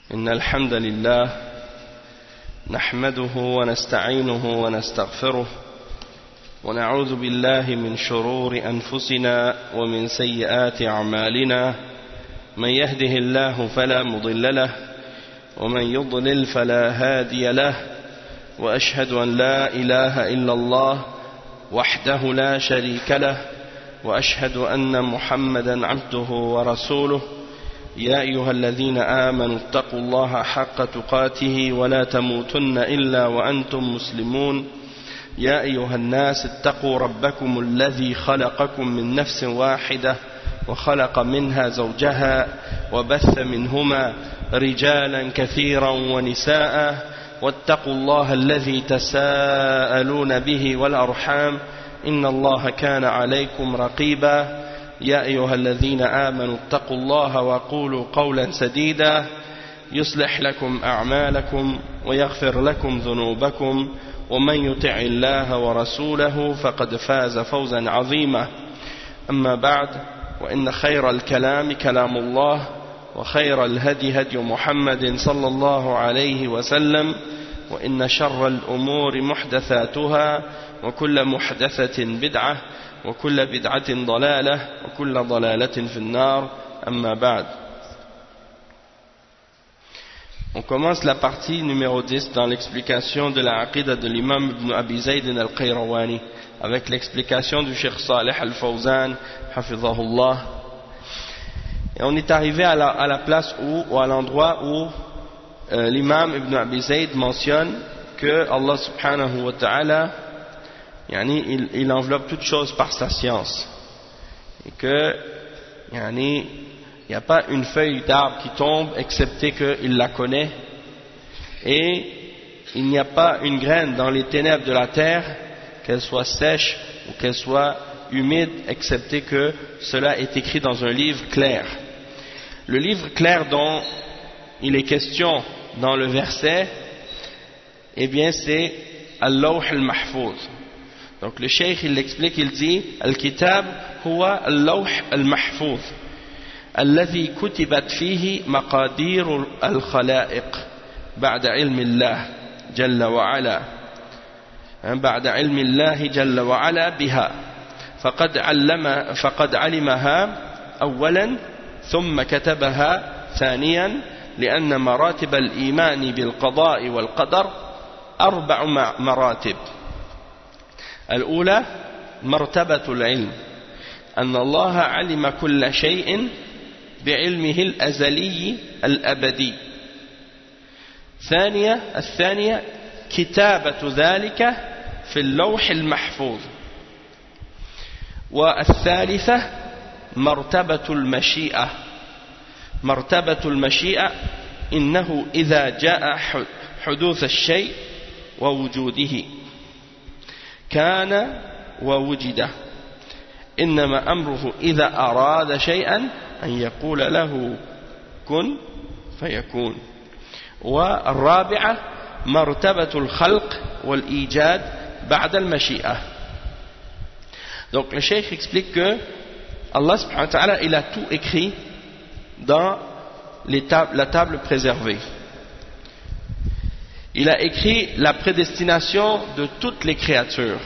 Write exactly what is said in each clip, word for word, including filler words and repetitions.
إن الحمد لله نحمده ونستعينه ونستغفره ونعوذ بالله من شرور أنفسنا ومن سيئات أعمالنا من يهده الله فلا مضل له ومن يضلل فلا هادي له وأشهد أن لا إله إلا الله وحده لا شريك له وأشهد أن محمدا عبده ورسوله يا أيها الذين آمنوا اتقوا الله حق تقاته ولا تموتن إلا وأنتم مسلمون يا أيها الناس اتقوا ربكم الذي خلقكم من نفس واحدة وخلق منها زوجها وبث منهما رجالا كثيرا ونساء واتقوا الله الذي تساءلون به والأرحام إن الله كان عليكم رقيبا يا أيها الذين آمنوا اتقوا الله وقولوا قولا سديدا يصلح لكم أعمالكم ويغفر لكم ذنوبكم ومن يطع الله ورسوله فقد فاز فوزا عظيما أما بعد وإن خير الكلام كلام الله وخير الهدي هدي محمد صلى الله عليه وسلم وإن شر الأمور محدثاتها وكل محدثة بدعة وكل بدعة ضلالة وكل ضلالة في النار أما بعد. On commence la partie numéro dix dans l'explication de la aqida de l'imam Ibn Abi Zayd al-Qayrawani avec l'explication du Cheikh Salih al-Fawzan hafidhahullah. Et on est arrivé à la, à la place où, ou à l'endroit où euh, l'imam Ibn Abi Zayd mentionne que Allah subhanahu wa ta'ala yani, il, il enveloppe toute chose par sa science et que yani, il n'y a pas une feuille d'arbre qui tombe excepté qu'il la connaît et il n'y a pas une graine dans les ténèbres de la terre, qu'elle soit sèche ou qu'elle soit humide, excepté que cela est écrit dans un livre clair. Le livre clair dont il est question dans le verset, eh bien c'est Al-Lawh al-Mahfouz. Donc le cheikh il l'explique, il dit Al-Kitab huwa Al-Lawh al-Mahfouz الذي كتبت فيه مقادير الخلائق بعد علم الله جل وعلا بعد علم الله جل وعلا بها فقد علم فقد علمها أولا ثم كتبها ثانيا لأن مراتب الإيمان بالقضاء والقدر أربع مراتب. الأولى مرتبة العلم أن الله علم كل شيء بعلمه الأزلي الأبدي. ثانية الثانية كتابة ذلك في اللوح المحفوظ. والثالثة مرتبة المشيئة. مرتبة المشيئة إنه إذا جاء حدوث الشيء ووجوده كان ووجده إنما أمره إذا أراد شيئا أن يقول له كن فيكون. والرابعة مرتبة الخلق والإيجاد بعد المشيئة. Donc le cheikh explique que Allah subhanahu wa ta'ala il a tout écrit dans les tables, la table préservée. Il a écrit la prédestination de toutes les créatures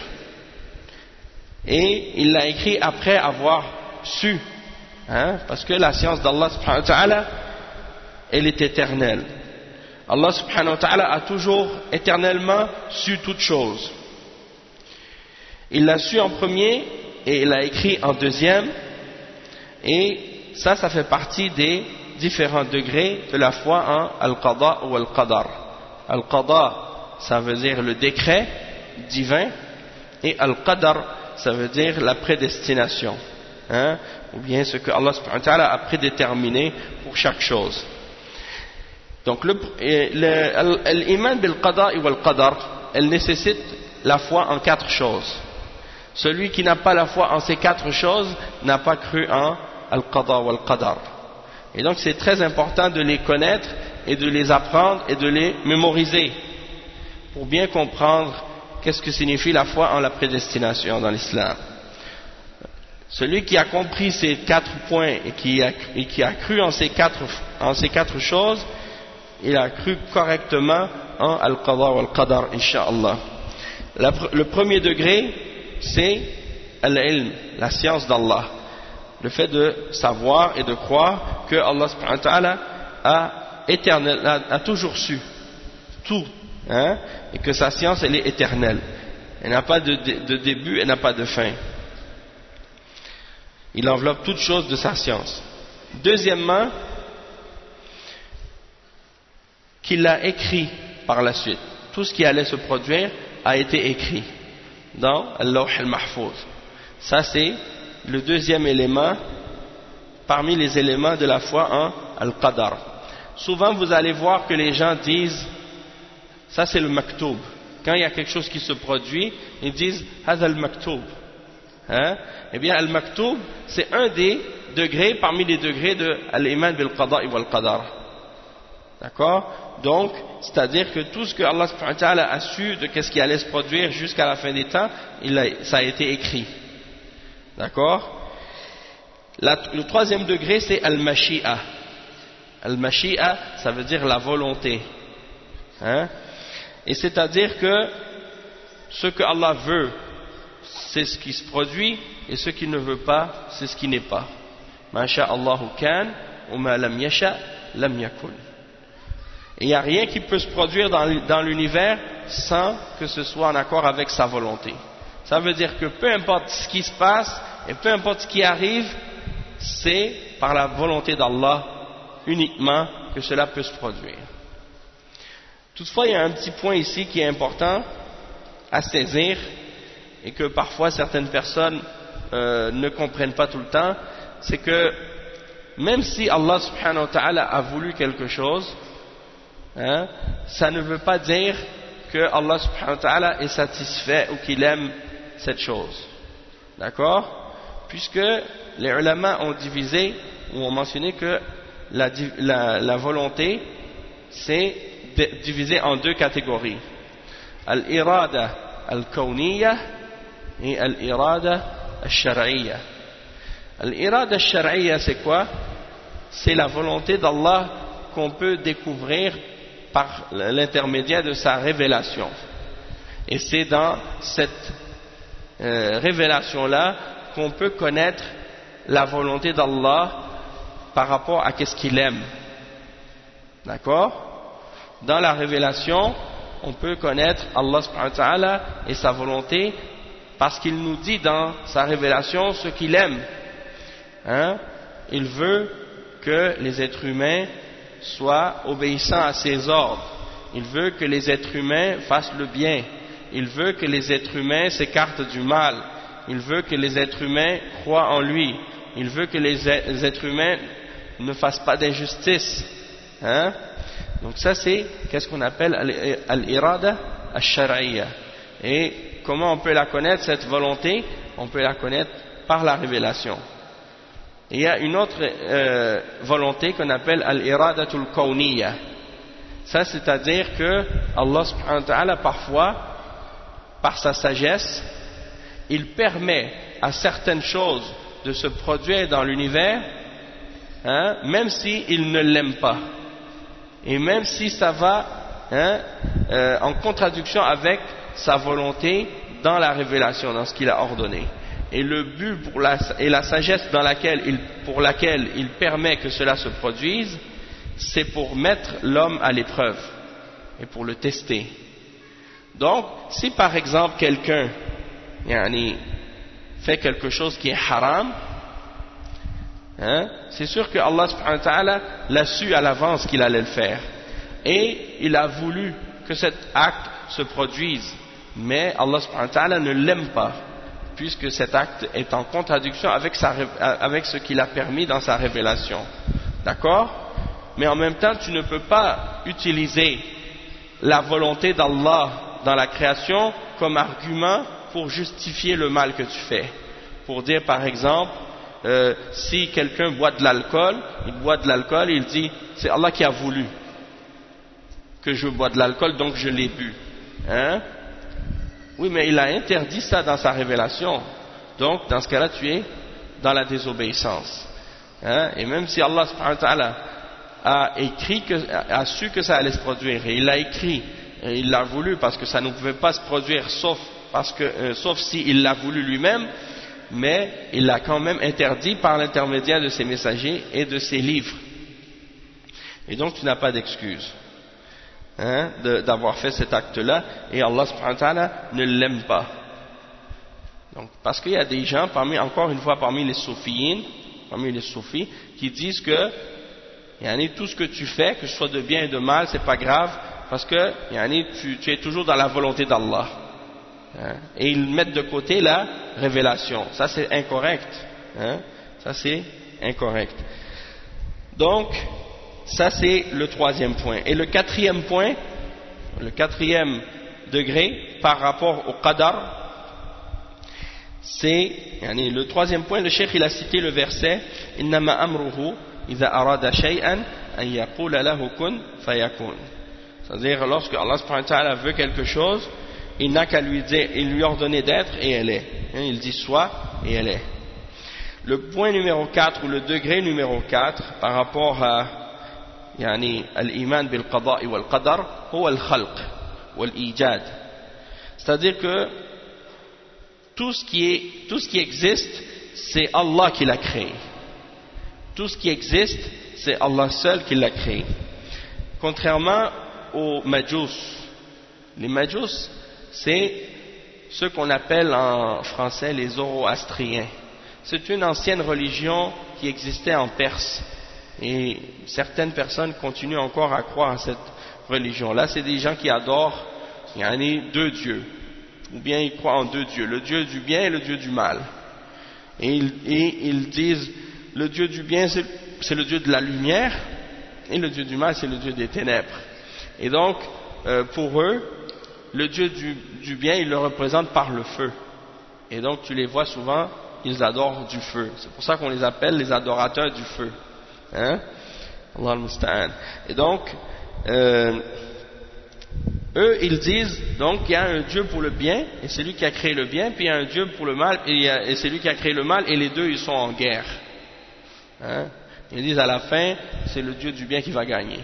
et il l'a écrit après avoir su, hein, parce que la science d'Allah subhanahu wa ta'ala elle est éternelle. Allah subhanahu wa ta'ala a toujours éternellement su toutes choses. Il l'a su en premier et il l'a écrit en deuxième, et ça, ça fait partie des différents degrés de la foi en Al-Qada ou Al-Qadar. Al-Qada, ça veut dire le décret divin, et Al-Qadar, ça veut dire la prédestination, hein, ou bien ce que Allah subhanahu wa ta'ala a prédéterminé pour chaque chose. Donc l'iman bil-Qada ou Al-Qadar, elle nécessite la foi en quatre choses. Celui qui n'a pas la foi en ces quatre choses n'a pas cru en Al-Qada ou Al-Qadar. Et donc c'est très important de les connaître et de les apprendre et de les mémoriser pour bien comprendre qu'est-ce que signifie la foi en la prédestination dans l'islam. Celui qui a compris ces quatre points et qui a, et qui a cru en ces quatre, en ces quatre choses, il a cru correctement en Al-Qada wa Al-Qadar, Inch'Allah. La, le premier degré, c'est Al-Ilm, la science d'Allah. Le fait de savoir et de croire que Allah subhanahu wa ta'ala a, éternel, a, a toujours su tout, hein, et que sa science elle est éternelle. Elle n'a pas de, de, de début, elle n'a pas de fin. Il enveloppe toutes choses de sa science. Deuxièmement, qu'il l'a écrit par la suite. Tout ce qui allait se produire a été écrit dans Al-Lawh al-Mahfouz. Ça c'est le deuxième élément parmi les éléments de la foi en Al-Qadar. Souvent vous allez voir que les gens disent, ça c'est le maktoub. Quand il y a quelque chose qui se produit, ils disent Hadha al-Maktoub. Hein? Eh bien, al-Maktoub, c'est un des degrés parmi les degrés de al-Iman bil-Qada'i wal-Qadar. D'accord? Donc, c'est-à-dire que tout ce que Allah subhanahu wa ta'ala a su de qu'est-ce qui allait se produire jusqu'à la fin des temps, il a, ça a été écrit. D'accord? La, le troisième degré, c'est al-Mashi'a. Al-Mashi'a, ça veut dire la volonté. Hein? Et c'est-à-dire que ce que Allah veut, c'est ce qui se produit, et ce qu'il ne veut pas, c'est ce qui n'est pas. Ma sha'Allahu kan, wa ma lam yasha, lam yakun. Et il n'y a rien qui peut se produire dans l'univers sans que ce soit en accord avec sa volonté. Ça veut dire que peu importe ce qui se passe, et peu importe ce qui arrive, c'est par la volonté d'Allah uniquement que cela peut se produire. Toutefois, il y a un petit point ici qui est important à saisir et que parfois certaines personnes euh, ne comprennent pas tout le temps, c'est que même si Allah subhanahu wa ta'ala a voulu quelque chose, hein, ça ne veut pas dire que Allah subhanahu wa ta'ala est satisfait ou qu'il aime cette chose. D'accord? Puisque les ulama ont divisé ou ont mentionné que la, la, la volonté c'est divisé en deux catégories. Al-irada al-kawniyya et al-irada al-shar'iyya. Al-irada al-shar'iyya c'est quoi? C'est la volonté d'Allah qu'on peut découvrir par l'intermédiaire de sa révélation. Et c'est dans cette euh, révélation-là qu'on peut connaître la volonté d'Allah par rapport à qu'est-ce qu'il aime. D'accord? Dans la révélation, on peut connaître Allah subhanahu wa ta'ala et sa volonté parce qu'il nous dit dans sa révélation ce qu'il aime. Hein? Il veut que les êtres humains soient obéissants à ses ordres. Il veut que les êtres humains fassent le bien. Il veut que les êtres humains s'écartent du mal. Il veut que les êtres humains croient en lui. Il veut que les êtres humains ne fassent pas d'injustice. Hein? Donc ça c'est qu'est-ce qu'on appelle al-irada al-shar'iyya. Et comment on peut la connaître cette volonté? On peut la connaître par la révélation. Et il y a une autre euh, volonté qu'on appelle al-iradatul kawniyya. Ça c'est-à-dire que Allah subhanahu wa ta'ala parfois par sa sagesse il permet à certaines choses de se produire dans l'univers, hein, même s'il ne l'aime pas. Et même si ça va hein, euh, en contradiction avec sa volonté dans la révélation, dans ce qu'il a ordonné. Et le but pour la, et la sagesse dans laquelle il, pour laquelle il permet que cela se produise, c'est pour mettre l'homme à l'épreuve et pour le tester. Donc, si par exemple quelqu'un yani, fait quelque chose qui est haram, hein, c'est sûr que Allah subhanahu wa ta'ala l'a su à l'avance qu'il allait le faire. Et il a voulu que cet acte se produise. Mais Allah subhanahu wa ta'ala ne l'aime pas, puisque cet acte est en contradiction avec, sa, avec ce qu'il a permis dans sa révélation. D'accord? Mais en même temps, tu ne peux pas utiliser la volonté d'Allah dans la création comme argument pour justifier le mal que tu fais. Pour dire par exemple, euh, si quelqu'un boit de l'alcool, il boit de l'alcool et il dit, c'est Allah qui a voulu que je bois de l'alcool, donc je l'ai bu. Hein? Oui, mais il a interdit ça dans sa révélation. Donc, dans ce cas-là, tu es dans la désobéissance. Hein? Et même si Allah subhanahu wa ta'ala a écrit que, a su que ça allait se produire, et il l'a écrit, et il l'a voulu parce que ça ne pouvait pas se produire sauf parce que, euh, sauf s'il l'a voulu lui-même, mais il l'a quand même interdit par l'intermédiaire de ses messagers et de ses livres. Et donc tu n'as pas d'excuse, hein, d'avoir fait cet acte-là, et Allah subhanahu wa ta'ala ne l'aime pas. Donc, parce qu'il y a des gens, parmi, encore une fois parmi les soufiyines, parmi les soufis, qui disent que yani, tout ce que tu fais, que ce soit de bien et de mal, c'est pas grave, parce que yani, tu, tu es toujours dans la volonté d'Allah. Hein? Et ils mettent de côté la révélation. Ça c'est incorrect. Hein? Ça c'est incorrect. Donc, ça c'est le troisième point. Et le quatrième point, le quatrième degré par rapport au qadar, c'est, yani, le troisième point, le cheikh il a cité le verset innama amruhu idha arada shay'an an yaqula lahu kun fayakun. C'est-à-dire lorsque Allah subhanahu wa ta'ala veut quelque chose, il n'a qu'à lui dire, il lui ordonner d'être et elle est. Hein, il dit soit et elle est. Le point numéro quatre ou le degré numéro quatre par rapport à yani al-iman bil qada'i wal qadar huwa al-khalq wal ijad. C'est-à-dire que tout ce qui est, tout ce qui existe, c'est Allah qui l'a créé. Tout ce qui existe, c'est Allah seul qui l'a créé. Contrairement aux Majus. Les Majus, c'est ce qu'on appelle en français les Zoroastriens. C'est une ancienne religion qui existait en Perse. Et certaines personnes continuent encore à croire à cette religion-là. C'est des gens qui adorent, il y en a deux dieux. Ou bien ils croient en deux dieux, le dieu du bien et le dieu du mal. Et ils, et ils disent, le dieu du bien c'est le dieu de la lumière, et le dieu du mal c'est le dieu des ténèbres. Et donc, euh, pour eux, le dieu du, du bien, ils le représentent par le feu. Et donc, tu les vois souvent, ils adorent du feu. C'est pour ça qu'on les appelle les adorateurs du feu. Hein? Allah al-Musta'an. Et donc, euh, eux, ils disent, donc, il y a un Dieu pour le bien, et c'est lui qui a créé le bien, puis il y a un Dieu pour le mal, et, et c'est lui qui a créé le mal, et les deux, ils sont en guerre. Hein? Ils disent, à la fin, c'est le Dieu du bien qui va gagner.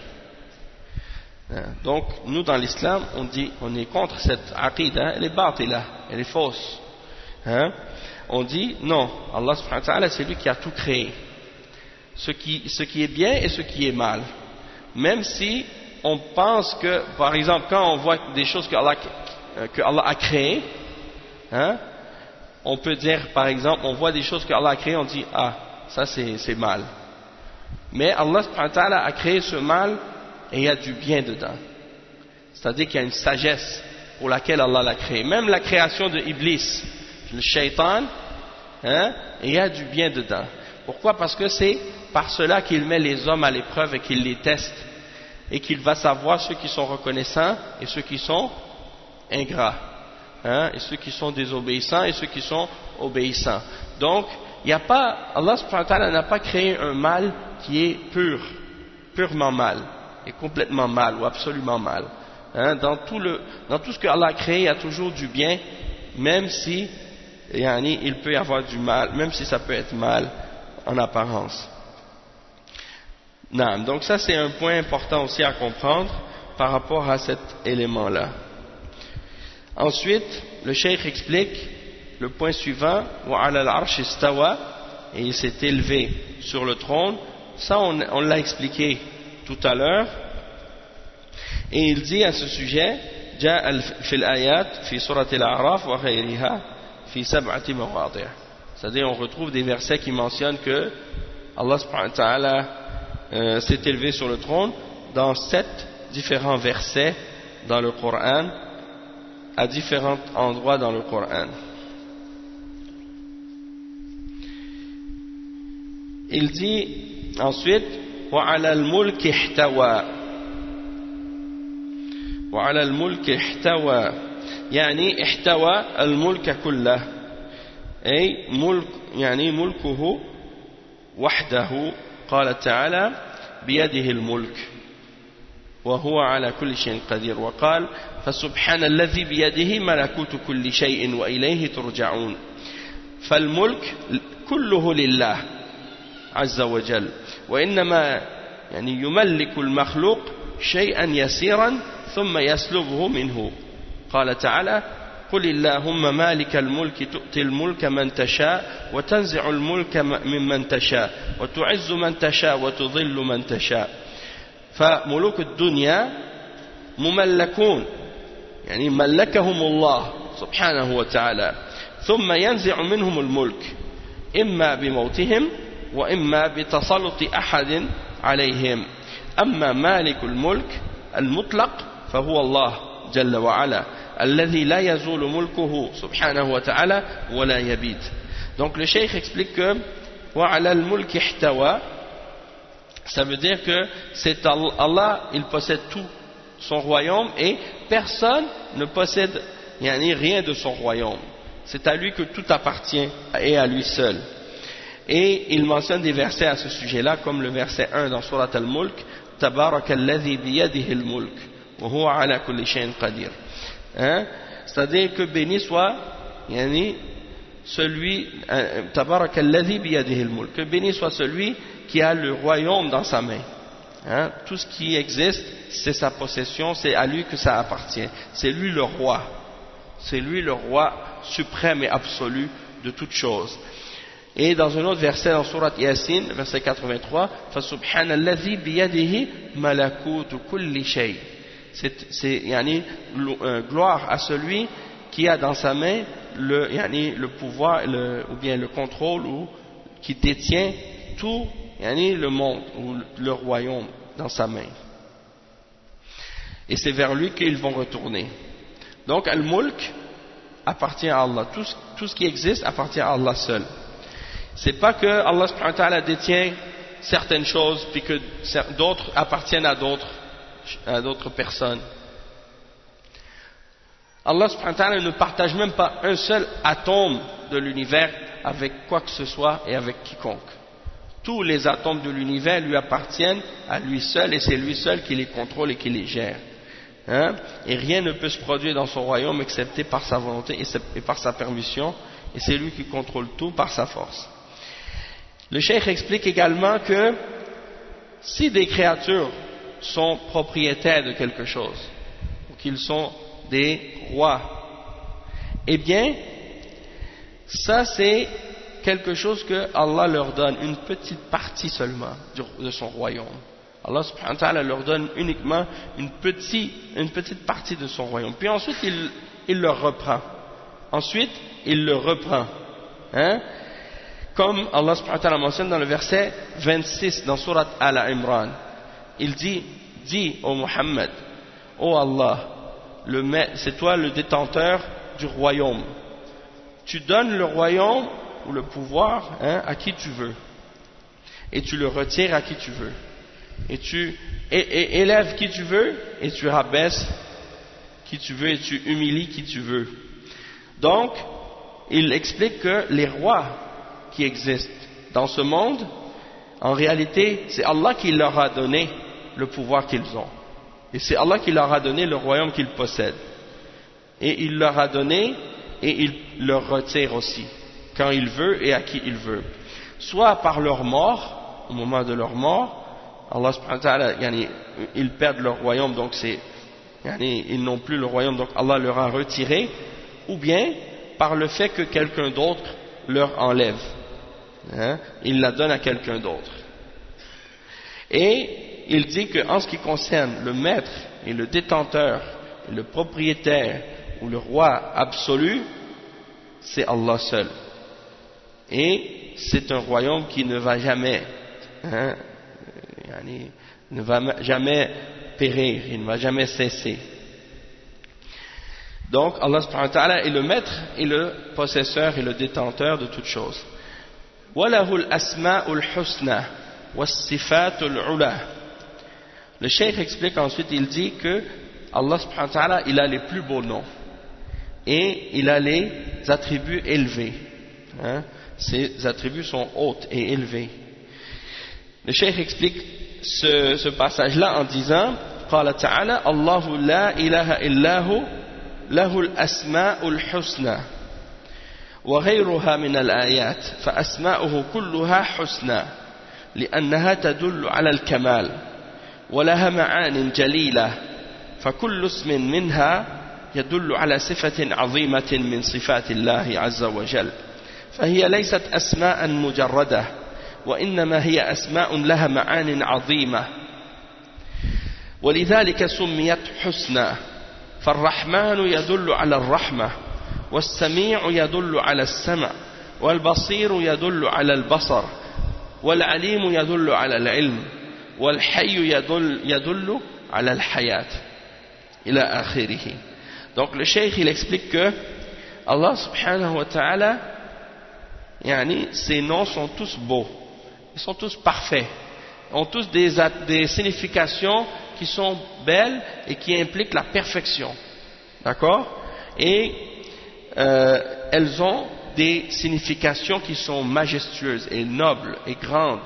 Hein? Donc, nous, dans l'islam, on dit, on est contre cette aqid, hein? Elle est batila, elle est fausse. Hein? On dit, non, Allah subhanahu wa ta'ala, c'est lui qui a tout créé. Ce qui, ce qui est bien et ce qui est mal. Même si on pense que, par exemple, quand on voit des choses que Allah, que Allah a créées, hein, on peut dire, par exemple, on voit des choses que Allah a créées, on dit, ah, ça c'est mal. Mais Allah subhanahu wa ta'ala a créé ce mal et il y a du bien dedans. C'est-à-dire qu'il y a une sagesse pour laquelle Allah l'a créé. Même la création de Iblis, le shaitan, hein, il y a du bien dedans. Pourquoi? Parce que c'est par cela qu'il met les hommes à l'épreuve et qu'il les teste. Et qu'il va savoir ceux qui sont reconnaissants et ceux qui sont ingrats, hein, et ceux qui sont désobéissants et ceux qui sont obéissants. Donc, il n'y a pas, Allah subhanahu wa ta'ala n'a pas créé un mal qui est pur, purement mal, et complètement mal ou absolument mal. Hein, dans, tout le, dans tout ce que Allah a créé, il y a toujours du bien, même si yani, il peut y avoir du mal, même si ça peut être mal en apparence. Non, donc ça c'est un point important aussi à comprendre par rapport à cet élément-là. Ensuite, le cheikh explique le point suivant, وَعَلَى الْعَرْشِ اسْتَوَى, et il s'est élevé sur le trône. Ça on, on l'a expliqué tout à l'heure. Et il dit à ce sujet, جاء في الآيات في سورة الأعراف وغيرها في سبعة مواضع. C'est-à-dire on retrouve des versets qui mentionnent que Allah subhanahu wa ta'ala Euh, s'est élevé sur le trône dans sept différents versets dans le Coran, à différents endroits dans le Coran. Il dit ensuite وَعَلَى الْمُلْكِ احْتَوَى وَعَلَى الْمُلْكِ احْتَوَى يعني احتوى الملك كله أي ملك يعني ملكه وحده. قال تعالى بيده الملك وهو على كل شيء قدير. وقال فسبحان الذي بيده ملكوت كل شيء وإليه ترجعون. فالملك كله لله عز وجل، وإنما يعني يملك المخلوق شيئا يسيرا ثم يسلبه منه. قال تعالى قل اللهم مالك الملك تؤتي الملك من تشاء وتنزع الملك ممن تشاء وتعز من تشاء وتضل من تشاء. فملوك الدنيا مملكون يعني ملكهم الله سبحانه وتعالى ثم ينزع منهم الملك إما بموتهم وإما بتسلط أحد عليهم. أما مالك الملك المطلق فهو الله جل وعلا الذي لا يزول ملكه سبحانه وتعالى ولا يبيد. Donc le cheikh explique que وعلى الملك احتوى, ça veut dire que c'est Allah, il possède tout son royaume et personne ne possède yani, rien de son royaume. C'est à lui que tout appartient et à lui seul. Et il mentionne des versets à ce sujet-là, comme le verset un dans Surat Al-Mulk, Tabaraka alladhi biyadihi al-mulk, wa huwa ala kulli shay'in qadir. Hein? C'est-à-dire que béni soit yani, celui, Tabaraka alladhi biyadihi al-mulk, que béni soit celui qui a le royaume dans sa main. Hein? Tout ce qui existe, c'est sa possession, c'est à lui que ça appartient. C'est lui le roi. C'est lui le roi suprême et absolu de toutes choses. Et dans un autre verset dans Surat Yasin, verset quatre-vingt-trois, فَسُبْحَانَ الَّذِي بِيَدِهِ مَلَكُوتُ كُلِّ شَيْءٍ. C'est yani, gloire à celui qui a dans sa main le, yani, le pouvoir le, ou bien le contrôle ou qui détient tout yani, le monde ou le royaume dans sa main. Et c'est vers lui qu'ils vont retourner. Donc Al-Mulk appartient à Allah. Tout, tout ce qui existe appartient à Allah seul. C'est pas que Allah subhanahu wa ta'ala détient certaines choses puis que d'autres appartiennent à d'autres à d'autres personnes. Allah subhanahu wa ta'ala ne partage même pas un seul atome de l'univers avec quoi que ce soit et avec quiconque. Tous les atomes de l'univers lui appartiennent à lui seul et c'est lui seul qui les contrôle et qui les gère. Hein? Et rien ne peut se produire dans son royaume excepté par sa volonté et par sa permission, et c'est lui qui contrôle tout par sa force. Le cheikh explique également que si des créatures sont propriétaires de quelque chose, ou qu'ils sont des rois, eh bien, ça c'est quelque chose que Allah leur donne, une petite partie seulement de son royaume. Allah subhanahu wa ta'ala leur donne uniquement une petite, une petite partie de son royaume. Puis ensuite, il, il le reprend. Ensuite, il le reprend. Hein? Comme Allah subhanahu wa ta'ala mentionne dans le verset vingt-six dans Surat Al-Imran. Il dit, dis ô Muhammad, ô Allah, c'est toi le détenteur du royaume. Tu donnes le royaume ou le pouvoir hein, à qui tu veux. Et tu le retires à qui tu veux. Et tu et, et, élèves qui tu veux et tu rabaisses qui tu veux et tu humilies qui tu veux. Donc, il explique que les rois qui existent dans ce monde, en réalité, c'est Allah qui leur a donné le pouvoir qu'ils ont. Et c'est Allah qui leur a donné le royaume qu'ils possèdent. Et il leur a donné et il leur retire aussi, quand il veut et à qui il veut. Soit par leur mort, au moment de leur mort, Allah subhanahu wa ta'ala, yani, ils perdent leur royaume, donc c'est, yani, ils n'ont plus le royaume, donc Allah leur a retiré, ou bien par le fait que quelqu'un d'autre leur enlève, hein, il la donne à quelqu'un d'autre. Et il dit qu'en ce qui concerne le maître et le détenteur, et le propriétaire ou le roi absolu, c'est Allah seul. Et c'est un royaume qui ne va jamais, hein, il ne va jamais périr, il ne va jamais cesser. Donc Allah subhanahu wa ta'ala est le maître et le possesseur et le détenteur de toutes choses. وَلَهُ الْأَسْمَاءُ الْحُسْنَى وَالصِّفَاتُ الْعُلَى. Le cheikh explique ensuite, il dit que Allah subhanahu wa ta'ala, il a les plus beaux noms et il a les attributs élevés. Hein? Ses attributs sont hauts et élevés. Le cheikh explique ce, ce passage-là en disant قال تعالى الله لا إله إلا هو له الأسماء الحسنى وغيرها من الآيات فأسماؤه كلها حسنى لأنها تدل على الكمال ولها معان جليلة فكل اسم منها يدل على صفة عظيمة من صفات الله عز وجل فهي ليست أسماء مجردة وإنما هي أسماء لها معان عظيمة ولذلك سميت حسنى فالرحمن يدل على الرحمة والسميع يدل على السمع والبصير يدل على البصر والعليم يدل على العلم والحي يدل, يدل على الحياة إلى آخره. Donc le cheikh il explique que Allah subhanahu wa ta'ala yani, ses noms sont tous beaux, ils sont tous parfaits, ont tous des, des significations qui sont belles et qui impliquent la perfection, d'accord, et euh, elles ont des significations qui sont majestueuses et nobles et grandes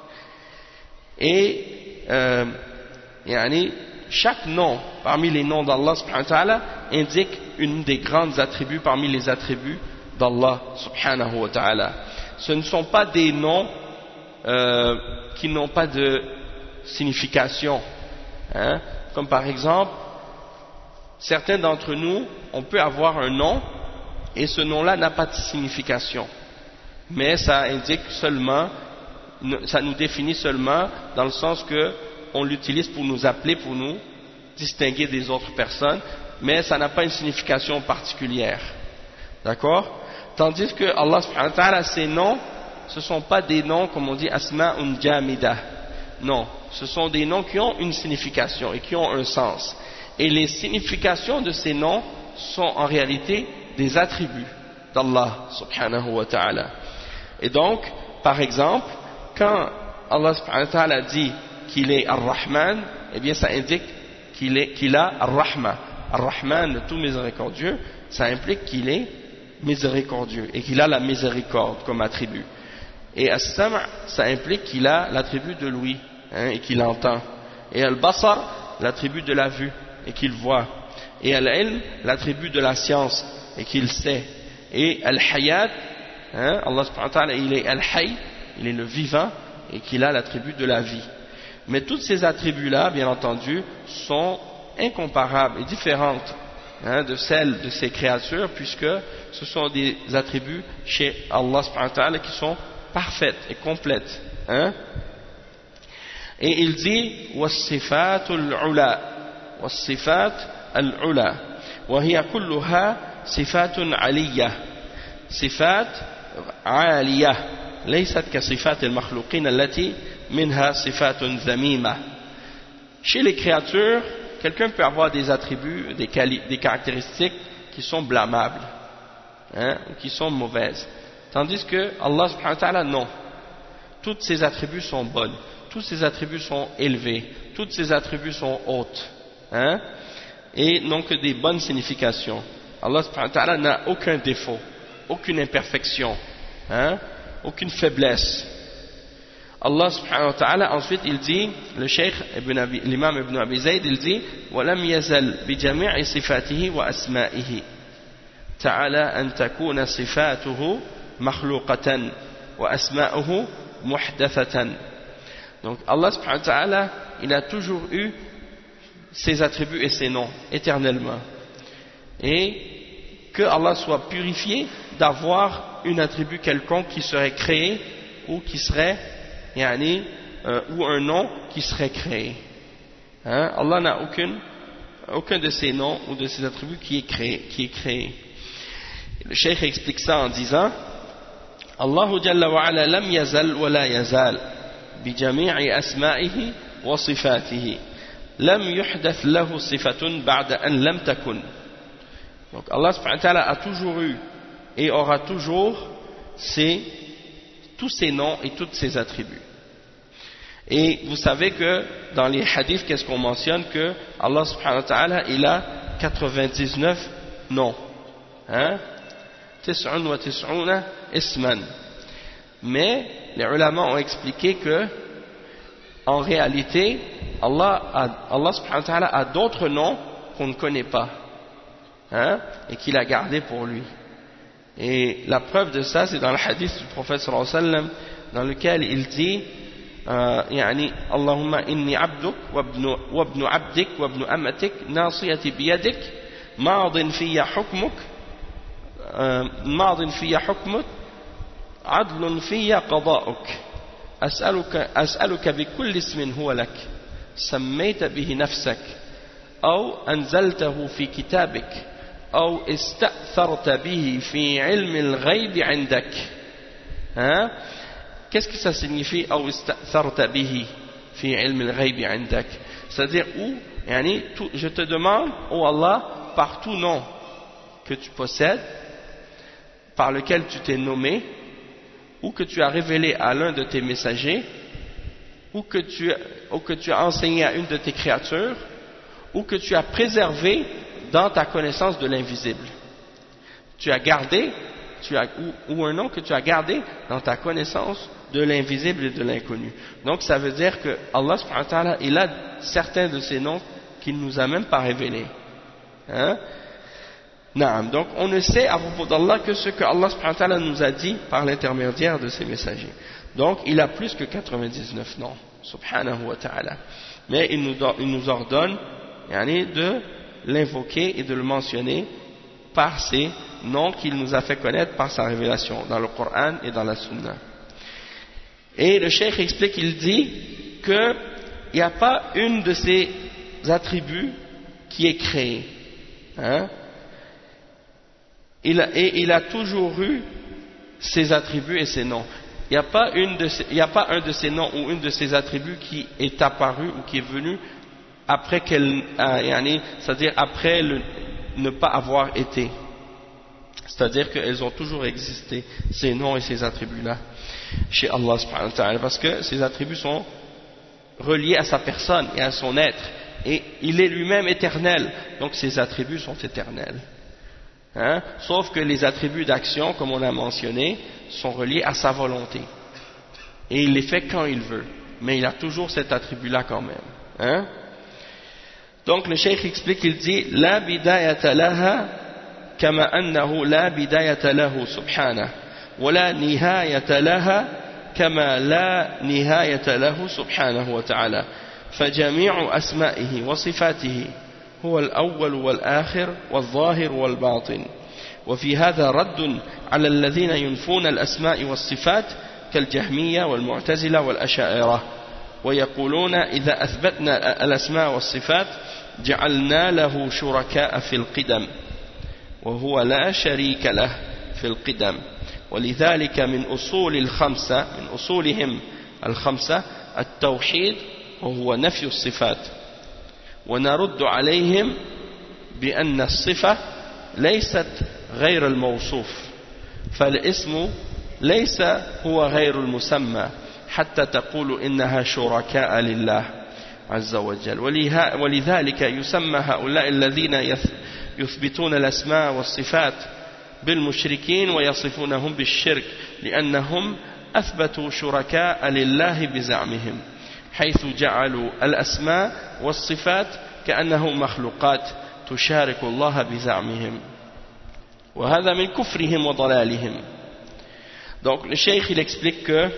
et euh, yani, chaque nom parmi les noms d'Allah subhanahu wa ta'ala indique une des grandes attributs parmi les attributs d'Allah subhanahu wa ta'ala. Ce ne sont pas des noms euh, qui n'ont pas de signification, hein? Comme par exemple certains d'entre nous on peut avoir un nom et ce nom-là n'a pas de signification mais ça indique seulement, ça nous définit seulement dans le sens que on l'utilise pour nous appeler, pour nous distinguer des autres personnes, mais ça n'a pas une signification particulière, d'accord? Tandis que Allah subhanahu wa ta'ala, ses noms, ce ne sont pas des noms comme on dit asma'un jamida, non, ce sont des noms qui ont une signification et qui ont un sens, et les significations de ces noms sont en réalité des attributs d'Allah subhanahu wa ta'ala. Et donc, par exemple, quand Allah subhanahu wa ta'ala dit qu'il est Ar-Rahman, eh bien ça indique qu'il est, qu'il a Ar-Rahma. Ar-Rahman, le tout miséricordieux, ça implique qu'il est miséricordieux et qu'il a la miséricorde comme attribut. Et As-Sam', ça implique qu'il a l'attribut de l'ouïe, hein, et qu'il entend. Et Al-Basar, l'attribut de la vue et qu'il voit. Et Al-Ilm, l'attribut de la science et qu'il sait. Et Al-Hayat, hein, Allah subhanahu wa ta'ala, il est Al-Hay, il est le vivant et qu'il a l'attribut de la vie. Mais tous ces attributs-là, bien entendu, sont incomparables et différentes, hein, de celles de ces créatures, puisque ce sont des attributs chez Allah subhanahu wa ta'ala qui sont parfaites et complètes, hein. Et il dit وَالصِّفَاتُ الْعُلَى وَالصِّفَاتُ الْعُلَى وَهِيَ كُلُّهَا صِفَاتٌ عَلِيَّةٌ صِفَاتٌ عَالِيَةٌ لَيْسَتْ كَصِفَاتِ الْمَخْلُوقِينَ الَّتِي مِنْهَا صِفَاتٌ ذَمِيمَةٌ. Chez les créatures, quelqu'un peut avoir des attributs, des, des caractéristiques qui sont blâmables, hein, ou qui sont mauvaises. Tandis que Allah subhanahu wa ta'ala, non. Tous ses attributs sont bonnes, tous ses attributs sont élevés, tous ses attributs sont hautes, hein, et n'ont que des bonnes significations. Allah subhanahu wa ta'ala n'a aucun défaut, aucune imperfection, hein, aucune faiblesse. Allah subhanahu wa ta'ala, ensuite il dit, le cheikh l'imam Ibn Abi Zayd, il dit وَلَمْ يَزَلْ بِجَمِيعِ صِفَاتِهِ وَأَسْمَائِهِ تعالى أن تكون صفاته مخلوقة وأسماؤه محدثة. Donc Allah subhanahu wa ta'ala, il a toujours eu ses attributs et ses noms éternellement, et que Allah soit purifié d'avoir un attribut quelconque qui serait créé ou qui serait yani, euh, ou un nom qui serait créé, hein? Allah n'a aucune, aucun de ses noms ou de ses attributs qui est créé, qui est créé. Le cheikh explique ça en disant Allahu Jalla wa Ala lam yazal wa la yazal bi jami'i asma'ihi wa sifatihi lam yuhdath lahu sifatun ba'da an lam takun. Donc Allah subhanahu wa ta'ala a toujours eu et aura toujours ses, tous ses noms et tous ses attributs. Et vous savez que dans les hadiths, qu'est-ce qu'on mentionne? Que Allah subhanahu wa ta'ala, il a quatre-vingt-dix-neuf noms, hein? Tis'un wa tis'una isman. Mais les ulama ont expliqué que en réalité Allah, a, Allah subhanahu wa ta'ala a d'autres noms qu'on ne connaît pas, hein, et qu'il a gardés pour lui. Et la preuve de ça, c'est dans le hadith du prophète sallallahu alayhi wa sallam, dans lequel il dit يعني اللهم إني عبدك وابن, وابن عبدك وابن أمتك ناصيتي بيدك ماض في حكمك ماض في حكمك عدل في قضاؤك أسألك, أسألك بكل اسم هو لك سميت به نفسك أو أنزلته في كتابك أو استأثرت به في علم الغيب عندك. Hein? Qu'est-ce que ça signifie أو استأثرت به في علم الغيب عندك? C'est-à-dire où يعني, je te demande, oh Allah, par tout nom que tu possèdes, par lequel tu t'es nommé, ou que tu as révélé à l'un de tes messagers, ou que tu, ou que tu as enseigné à une de tes créatures, ou que tu as préservé dans ta connaissance de l'invisible. Tu as gardé, tu as, ou, ou un nom que tu as gardé dans ta connaissance de l'invisible et de l'inconnu. Donc ça veut dire que Allah subhanahu wa ta'ala, il a certains de ces noms qu'il nous a même pas révélés. Hein? Naam. Donc on ne sait à propos d'Allah que ce que Allah subhanahu wa ta'ala nous a dit par l'intermédiaire de ses messagers. Donc il a plus que quatre-vingt-dix-neuf noms, subhanahu wa ta'ala. Mais il nous, il nous ordonne yani, de l'invoquer et de le mentionner par ces noms qu'il nous a fait connaître par sa révélation dans le Coran et dans la Sunna. Et le cheikh explique, il dit qu'il n'y a pas une de ces attributs qui est créée. Hein? Il a, et il a toujours eu ses attributs et ses noms. Il n'y a pas une de ces, il n'y a pas un de ces noms ou une de ces attributs qui est apparu ou qui est venu après qu'elle, euh, c'est-à-dire après le, ne pas avoir été. C'est-à-dire qu'elles ont toujours existé, ces noms et ces attributs-là, chez Allah subhanahu wa ta'ala, parce que ces attributs sont reliés à sa personne et à son être. Et il est lui-même éternel, donc ses attributs sont éternels. Hein? Sauf que les attributs d'action, comme on a mentionné, sont reliés à sa volonté. Et il les fait quand il veut. Mais il a toujours cet attribut-là quand même. Hein? Donc le cheikh explique, il dit La bidayata laha kama annahu la bidayata lahu subhanahu wa la nihayata laha kama la nihayata lahu subhanahu wa ta'ala فجميع أسمائه وصفاته هو الأول والآخر والظاهر والباطن وفي هذا رد على الذين ينفون الأسماء والصفات كالجهمية والمعتزلة والأشاعرة ويقولون إذا أثبتنا الأسماء والصفات جعلنا له شركاء في القدم وهو لا شريك له في القدم ولذلك من أصول الخمسة من أصولهم الخمسة التوحيد وهو نفي الصفات ونرد عليهم بأن الصفة ليست غير الموصوف فالاسم ليس هو غير المسمى حتى تقول إنها شركاء لله عز وجل ولذلك يسمى هؤلاء الذين يثبتون الأسماء والصفات بالمشركين ويصفونهم بالشرك لأنهم أثبتوا شركاء لله بزعمهم حيث جعلوا الأسماء والصفات كأنهم مخلوقات تشارك الله بزعمهم وهذا من كفرهم وضلالهم. Donc le cheikh il explique que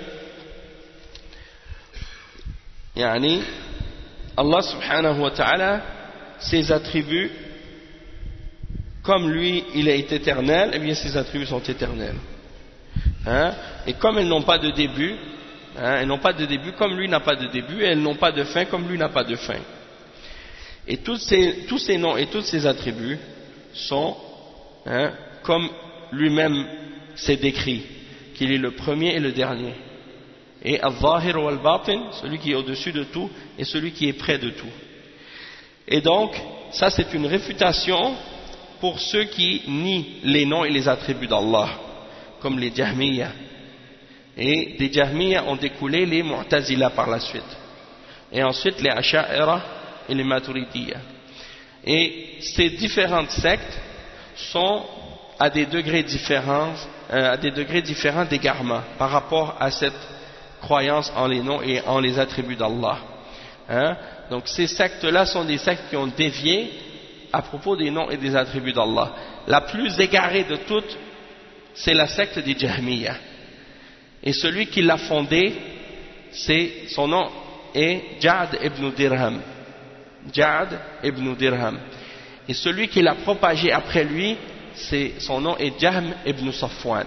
yani, Allah subhanahu wa ta'ala ses attributs comme lui il est éternel, eh bien ses attributs sont éternels. Hein? Et comme elles n'ont pas de début, hein, elles n'ont pas de début comme lui n'a pas de début, et elles n'ont pas de fin comme lui n'a pas de fin. Et tous ces, tous ces noms et tous ces attributs sont hein, comme lui-même s'est décrit, qu'il est le premier et le dernier. Et al-Zahir ou al-Batin, celui qui est au-dessus de tout et celui qui est près de tout. Et donc, ça c'est une réfutation pour ceux qui nient les noms et les attributs d'Allah, comme les Jahmiyyah. Et des Jahmiyyah ont découlé les Mu'tazila par la suite. Et ensuite les Asha'ira et les Maturidiyya. Et ces différentes sectes sont à des degrés différents, euh, à des degrés différents d'égarement par rapport à cette croyance en les noms et en les attributs d'Allah. Hein? Donc ces sectes-là sont des sectes qui ont dévié à propos des noms et des attributs d'Allah. La plus égarée de toutes, c'est la secte des Jahmiyyah. Et celui qui l'a fondée, c'est, son nom est Ja'd ibn Dirham. Ja'd ibn Dirham. Et celui qui l'a propagé après lui, c'est, son nom est Jahm ibn Safwan.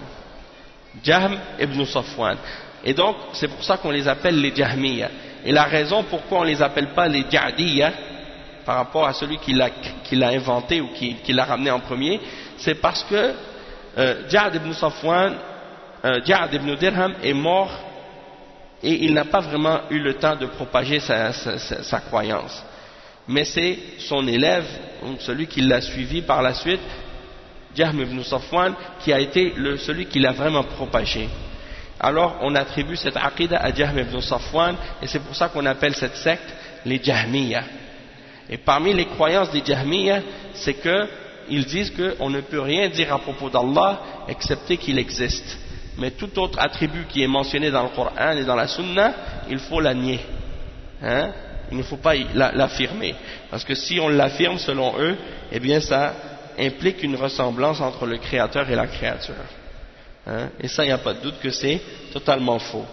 Jahm ibn Safwan. Et donc, c'est pour ça qu'on les appelle les Jahmiya. Et la raison pourquoi on ne les appelle pas les Ja'diya, par rapport à celui qui l'a, qui l'a inventé ou qui, qui l'a ramené en premier, c'est parce que euh, Ja'd ibn Safwan, euh, Ja'd ibn Dirham est mort et il n'a pas vraiment eu le temps de propager sa, sa, sa, sa croyance. Mais c'est son élève, donc celui qui l'a suivi par la suite, Jahm ibn Safwan, qui a été le, celui qui l'a vraiment propagé. Alors on attribue cette aqidah à Jahm ibn Safwan, et c'est pour ça qu'on appelle cette secte les Jahmiya. Et parmi les croyances des Jahmiya, c'est qu'ils disent qu'on ne peut rien dire à propos d'Allah excepté qu'il existe. Mais tout autre attribut qui est mentionné dans le Coran et dans la Sunna, il faut la nier. Hein? Il ne faut pas l'affirmer. Parce que si on l'affirme selon eux, eh bien ça implique une ressemblance entre le Créateur et la créature. Hein? Et ça, il n'y a pas de doute que c'est totalement faux.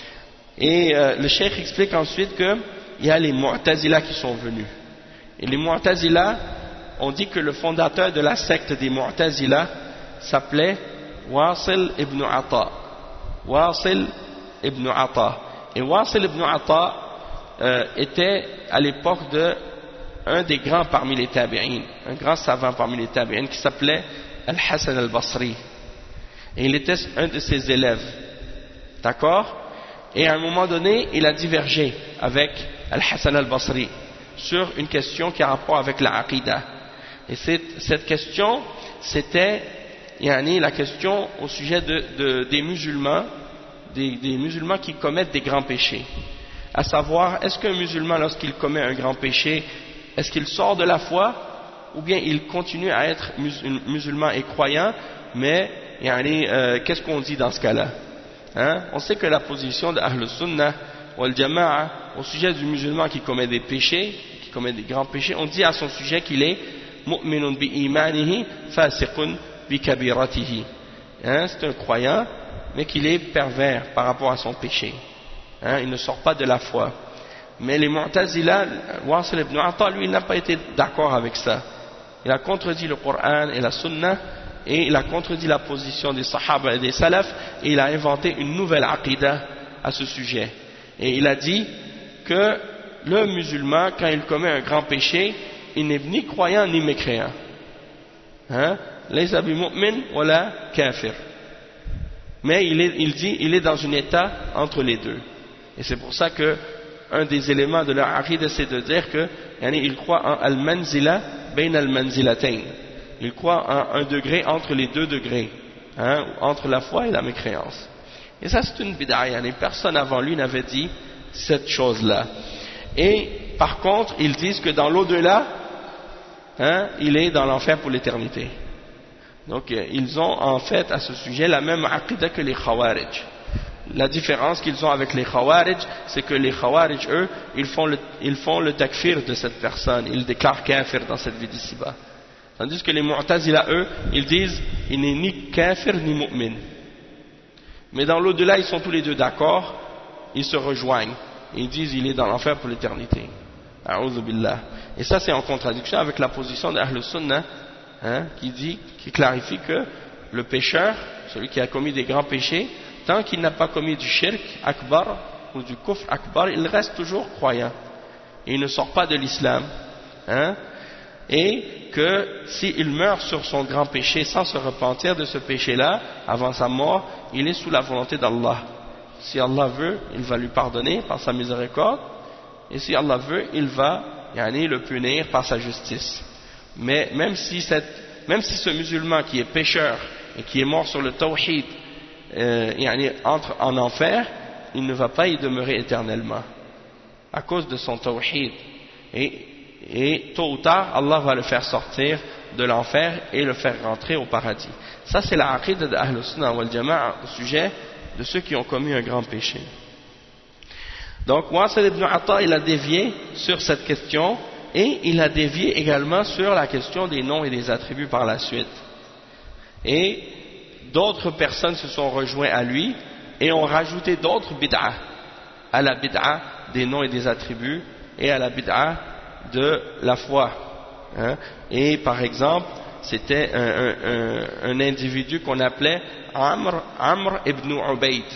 Et euh, le cheikh explique ensuite qu'il y a les Mu'tazila qui sont venus. Et les Mu'tazila, on dit que le fondateur de la secte des Mu'tazila s'appelait Wasil ibn Ata. Wasil ibn Ata. Et Wasil ibn Ata euh, était à l'époque de un des grands parmi les tabi'in, un grand savant parmi les tabi'in qui s'appelait Al-Hassan al-Basri. Et il était un de ses élèves. D'accord? Et à un moment donné, il a divergé avec Al-Hassan al-Basri sur une question qui a rapport avec la Aqidah. Et cette, cette question, c'était yani, la question au sujet de, de, des musulmans, des, des musulmans qui commettent des grands péchés. À savoir, est-ce qu'un musulman, lorsqu'il commet un grand péché, est-ce qu'il sort de la foi, ou bien il continue à être musulman et croyant, mais yani, euh, qu'est-ce qu'on dit dans ce cas-là? Hein? On sait que la position de Ahl Sunnah wal Jama'a au sujet du musulman qui commet des péchés, qui commet des grands péchés, on dit à son sujet qu'il est mu'minun bi imanihi fasiqun bi kabiratihi. Hein? C'est un croyant, mais qu'il est pervers par rapport à son péché. Hein? Il ne sort pas de la foi. Mais les Mu'tazila, Wasil ibn Ata, lui, il n'a pas été d'accord avec ça. Il a contredit le Coran et la Sunna, et il a contredit la position des Sahaba et des Salaf, et il a inventé une nouvelle aqidah à ce sujet. Et il a dit que le musulman, quand il commet un grand péché, il n'est ni croyant ni mécréant. Hein? Laysa bi mu'min wala kafir. Mais il, est, il dit, il est dans un état entre les deux. Et c'est pour ça que un des éléments de leur aqidah, c'est de dire que yani, il croit en al-manzila bain al-manzilatayn. Il croit en un degré entre les deux degrés, hein, entre la foi et la mécréance. Et ça, c'est une bid'a. Yani, personne avant lui n'avait dit cette chose-là. Et par contre, ils disent que dans l'au-delà, hein, il est dans l'enfer pour l'éternité. Donc, ils ont en fait à ce sujet la même aqidah que les Khawarij. La différence qu'ils ont avec les Khawarij, c'est que les Khawarij, eux, ils font le, ils font le takfir de cette personne, ils déclarent kafir dans cette vie d'ici-bas. Tandis que les Mu'tazila, eux, ils disent, il n'est ni kafir ni mu'min. Mais dans l'au-delà, ils sont tous les deux d'accord, ils se rejoignent. Ils disent, il est dans l'enfer pour l'éternité. A'udhu billah. Et ça, c'est en contradiction avec la position d'Ahl Sunnah, hein, qui dit, qui clarifie que le pécheur, celui qui a commis des grands péchés, tant qu'il n'a pas commis du shirk akbar ou du kufr akbar, il reste toujours croyant. Et il ne sort pas de l'islam. Hein? Et que s'il meurt sur son grand péché sans se repentir de ce péché-là, avant sa mort, il est sous la volonté d'Allah. Si Allah veut, il va lui pardonner par sa miséricorde. Et si Allah veut, il va yani, le punir par sa justice. Mais même si, cette, même si ce musulman qui est pécheur et qui est mort sur le tawhid, Euh, yani, entre en enfer, il ne va pas y demeurer éternellement à cause de son tawhid, et, et tôt ou tard Allah va le faire sortir de l'enfer et le faire rentrer au paradis. Ça, c'est la aqidah de Ahl Sunnah wal Jama'a au sujet de ceux qui ont commis un grand péché. Donc Wasil ibn Ata, il a dévié sur cette question, et il a dévié également sur la question des noms et des attributs par la suite. Et d'autres personnes se sont rejoints à lui et ont rajouté d'autres bid'ah à la bid'a des noms et des attributs et à la bid'a de la foi. Hein. Et par exemple, c'était un, un, un, un individu qu'on appelait Amr, Amr ibn Ubayd.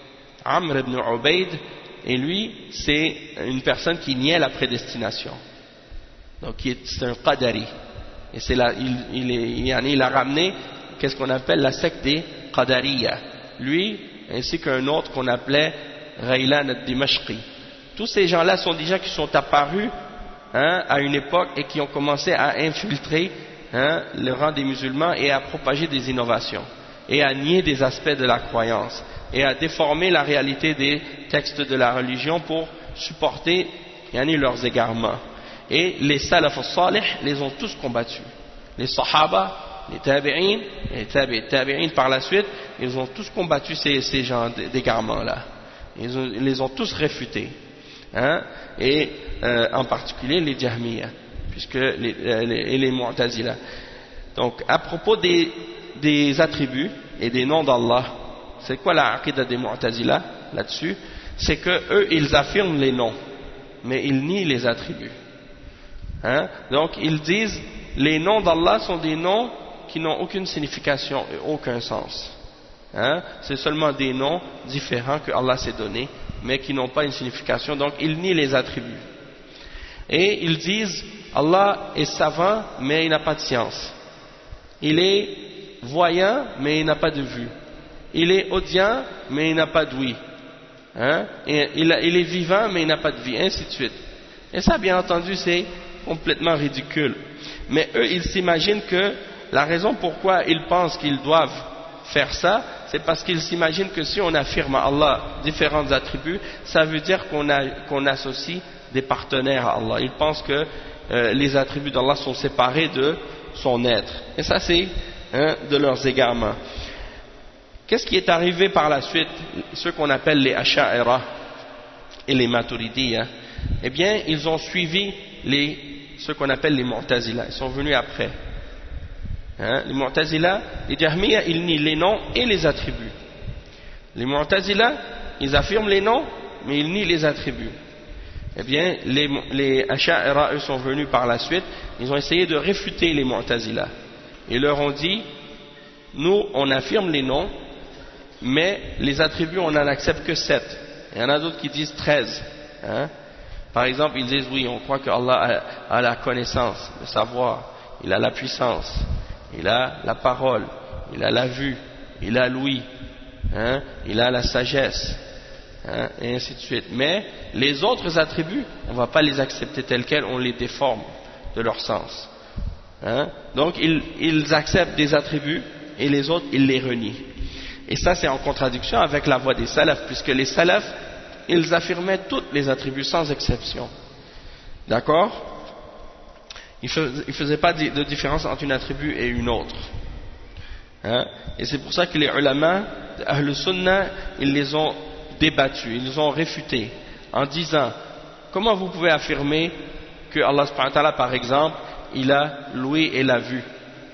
Amr ibn Ubayd, et lui, c'est une personne qui niait la prédestination. Donc, c'est un Qadari. Et c'est là, il, il, est, il a ramené, qu'est-ce qu'on appelle la secte des Qadariya. Lui, ainsi qu'un autre qu'on appelait Ghaylan al-Dimashqi. Tous ces gens-là sont des gens qui sont apparus hein, à une époque et qui ont commencé à infiltrer hein, le rang des musulmans et à propager des innovations et à nier des aspects de la croyance et à déformer la réalité des textes de la religion pour supporter yani, leurs égarements. Et les salaf al-salih les ont tous combattus. Les sahaba, les tabi'in, les tabi'in, tabi'in par la suite, ils ont tous combattu ces, ces genres d'égarements-là. Ils, ont, ils les ont tous réfutés. Hein, et euh, en particulier les Jahmiyyah, puisque les, les, et les Mu'tazila. Donc, à propos des, des attributs et des noms d'Allah, c'est quoi la aqida des Mu'tazila là-dessus? C'est que eux, ils affirment les noms, mais ils nient les attributs. Hein? Donc, ils disent les noms d'Allah sont des noms qui n'ont aucune signification et aucun sens. Hein? C'est seulement des noms différents que Allah s'est donnés, mais qui n'ont pas une signification, donc ils nient les attributs. Et ils disent, Allah est savant, mais il n'a pas de science. Il est voyant, mais il n'a pas de vue. Il est audient, mais il n'a pas d'ouïe. Hein? Et il, a, il est vivant, mais il n'a pas de vie, ainsi de suite. Et ça, bien entendu, c'est complètement ridicule. Mais eux, ils s'imaginent que la raison pourquoi ils pensent qu'ils doivent faire ça, c'est parce qu'ils s'imaginent que si on affirme à Allah différents attributs, ça veut dire qu'on qu'on associe des partenaires à Allah. Ils pensent que euh, les attributs d'Allah sont séparés de son être. Et ça, c'est hein, de leurs égarements. Qu'est-ce qui est arrivé par la suite? Ceux qu'on appelle les Asha'ira et les Maturidiyya, hein, eh bien, ils ont suivi les, ceux qu'on appelle les Mu'tazila. Ils sont venus après. Hein, les Mu'tazila, les Jahmiyyah, ils nient les noms et les attributs. Les Mu'tazila, ils affirment les noms, mais ils nient les attributs. Eh bien, les, les Asha'ira, eux, sont venus par la suite, ils ont essayé de réfuter les Mu'tazila. Ils leur ont dit, nous, on affirme les noms, mais les attributs, on n'en accepte que sept. Il y en a d'autres qui disent treize. Hein. Par exemple, ils disent, oui, on croit qu'Allah a, a la connaissance, le savoir, il a la puissance, il a la parole, il a la vue, il a l'ouïe, hein, il a la sagesse, hein, et ainsi de suite. Mais les autres attributs, on ne va pas les accepter tels quels, on les déforme de leur sens. Hein. Donc ils, ils acceptent des attributs et les autres, ils les renient. Et ça, c'est en contradiction avec la voie des salafs, puisque les salafs, ils affirmaient tous les attributs sans exception. D'accord? Il ne faisait pas de différence entre une attribut et une autre. Hein? Et c'est pour ça que les ulama d'Ahl Sunnah, ils les ont débattus, ils les ont réfutés en disant, comment vous pouvez affirmer que Allah subhanahu wa ta'ala, par exemple, il a l'ouïe et la vue,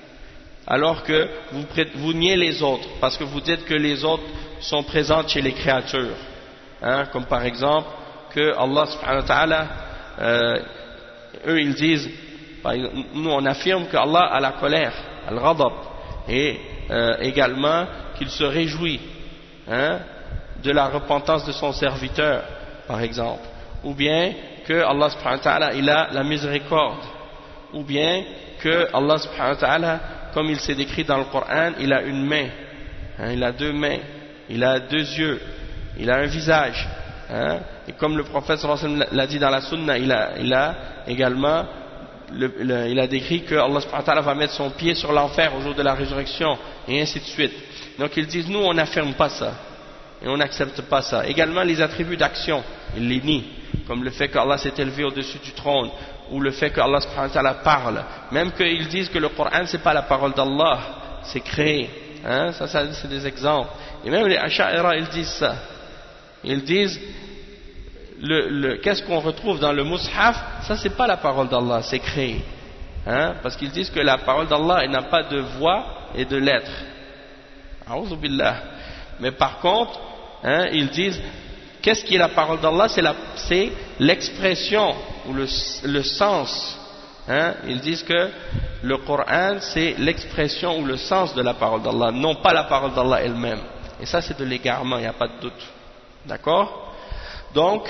alors que vous, vous niez les autres, parce que vous dites que les autres sont présentes chez les créatures. Hein? Comme par exemple, que Allah subhanahu wa ta'ala, euh, eux ils disent, nous on affirme qu'Allah a la colère, al-ghadab, et euh, également qu'il se réjouit hein, de la repentance de son serviteur, par exemple, ou bien que Allah subhanahu wa ta'ala il a la miséricorde, ou bien que Allah subhanahu wa ta'ala, comme il s'est décrit dans le Coran, il a une main, hein, il a deux mains, il a deux yeux, il a un visage, hein, et comme le prophète sallallahu alayhi wa sallam l'a dit dans la sunna, il a, il a également Le, le, il a décrit que Allah subhanahu wa ta'ala va mettre son pied sur l'enfer au jour de la résurrection et ainsi de suite. Donc ils disent, nous on n'affirme pas ça et on n'accepte pas ça. Également les attributs d'action, ils les nient, comme le fait qu'Allah s'est élevé au-dessus du trône, ou le fait qu'Allah subhanahu wa ta'ala parle, même qu'ils disent que le Coran c'est pas la parole d'Allah, c'est créé, hein? ça, ça c'est des exemples. Et même les Asha'ira ils disent ça, ils disent Le, le, qu'est-ce qu'on retrouve dans le Mus'haf, ça c'est pas la parole d'Allah, c'est créé, hein? Parce qu'ils disent que la parole d'Allah n'a pas de voix et de lettres. A'udhu billah. Mais par contre, hein, ils disent qu'est-ce qui est la parole d'Allah? C'est, la, c'est l'expression ou le, le sens. Hein? Ils disent que le Coran c'est l'expression ou le sens de la parole d'Allah, non pas la parole d'Allah elle-même. Et ça c'est de l'égarement, il n'y a pas de doute. D'accord? Donc,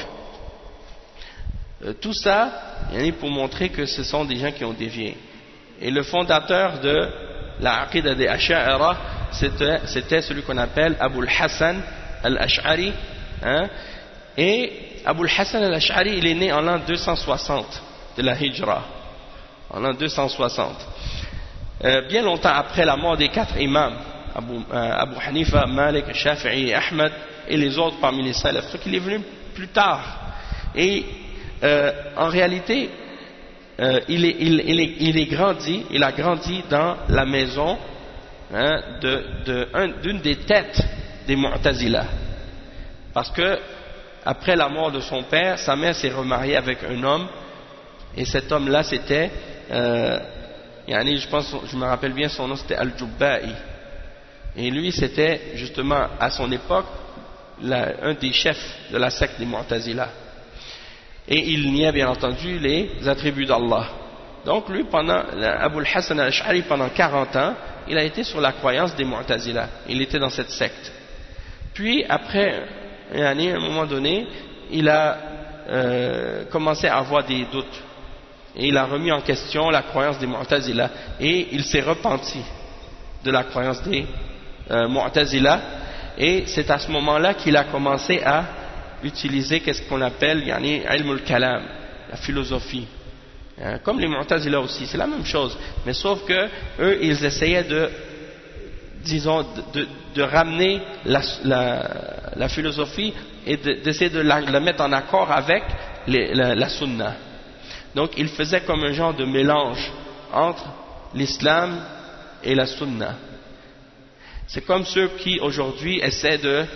euh, tout ça, pour montrer que ce sont des gens qui ont dévié. Et le fondateur de la Aqidah des Ash'ara, c'était, c'était celui qu'on appelle Abul Hassan al-Ash'ari. Hein? Et Abul Hassan al-Ash'ari, il est né en l'an deux cent soixante de la Hijra. En l'an deux cent soixante. Euh, bien longtemps après la mort des quatre imams, Abu, euh, Abu Hanifa, Malik, Shafi'i et Ahmed, et les autres parmi les salafs. Ce qu'il est venu plus tard. Et euh, en réalité, euh, il, est, il, il, est, il est grandi, il a grandi dans la maison hein, de, de, un, d'une des têtes des Mu'tazila. Parce que après la mort de son père, sa mère s'est remariée avec un homme, et cet homme-là c'était Euh, yani je pense, je me rappelle bien son nom, c'était Al-Jubba'i, et lui c'était justement à son époque la, un des chefs de la secte des Mu'tazila, et il niait bien entendu les attributs d'Allah. Donc lui, pendant Abu al-Hassan al-Ash'ari, pendant quarante ans, il a été sur la croyance des Mu'tazila, il était dans cette secte. Puis après yani, à un moment donné, il a euh, commencé à avoir des doutes. Et il a remis en question la croyance des Mu'tazila. Et il s'est repenti de la croyance des euh, Mu'tazila. Et c'est à ce moment-là qu'il a commencé à utiliser qu'est-ce qu'on appelle yani, ilm al-kalam, la philosophie. Hein, comme les Mu'tazila aussi, c'est la même chose. Mais sauf que eux, ils essayaient de, disons, de, de, de ramener la, la, la philosophie et de, d'essayer de la, la mettre en accord avec les, la, la sunna. Donc il faisait comme un genre de mélange entre l'islam et la sunna. C'est comme ceux qui aujourd'hui essaient de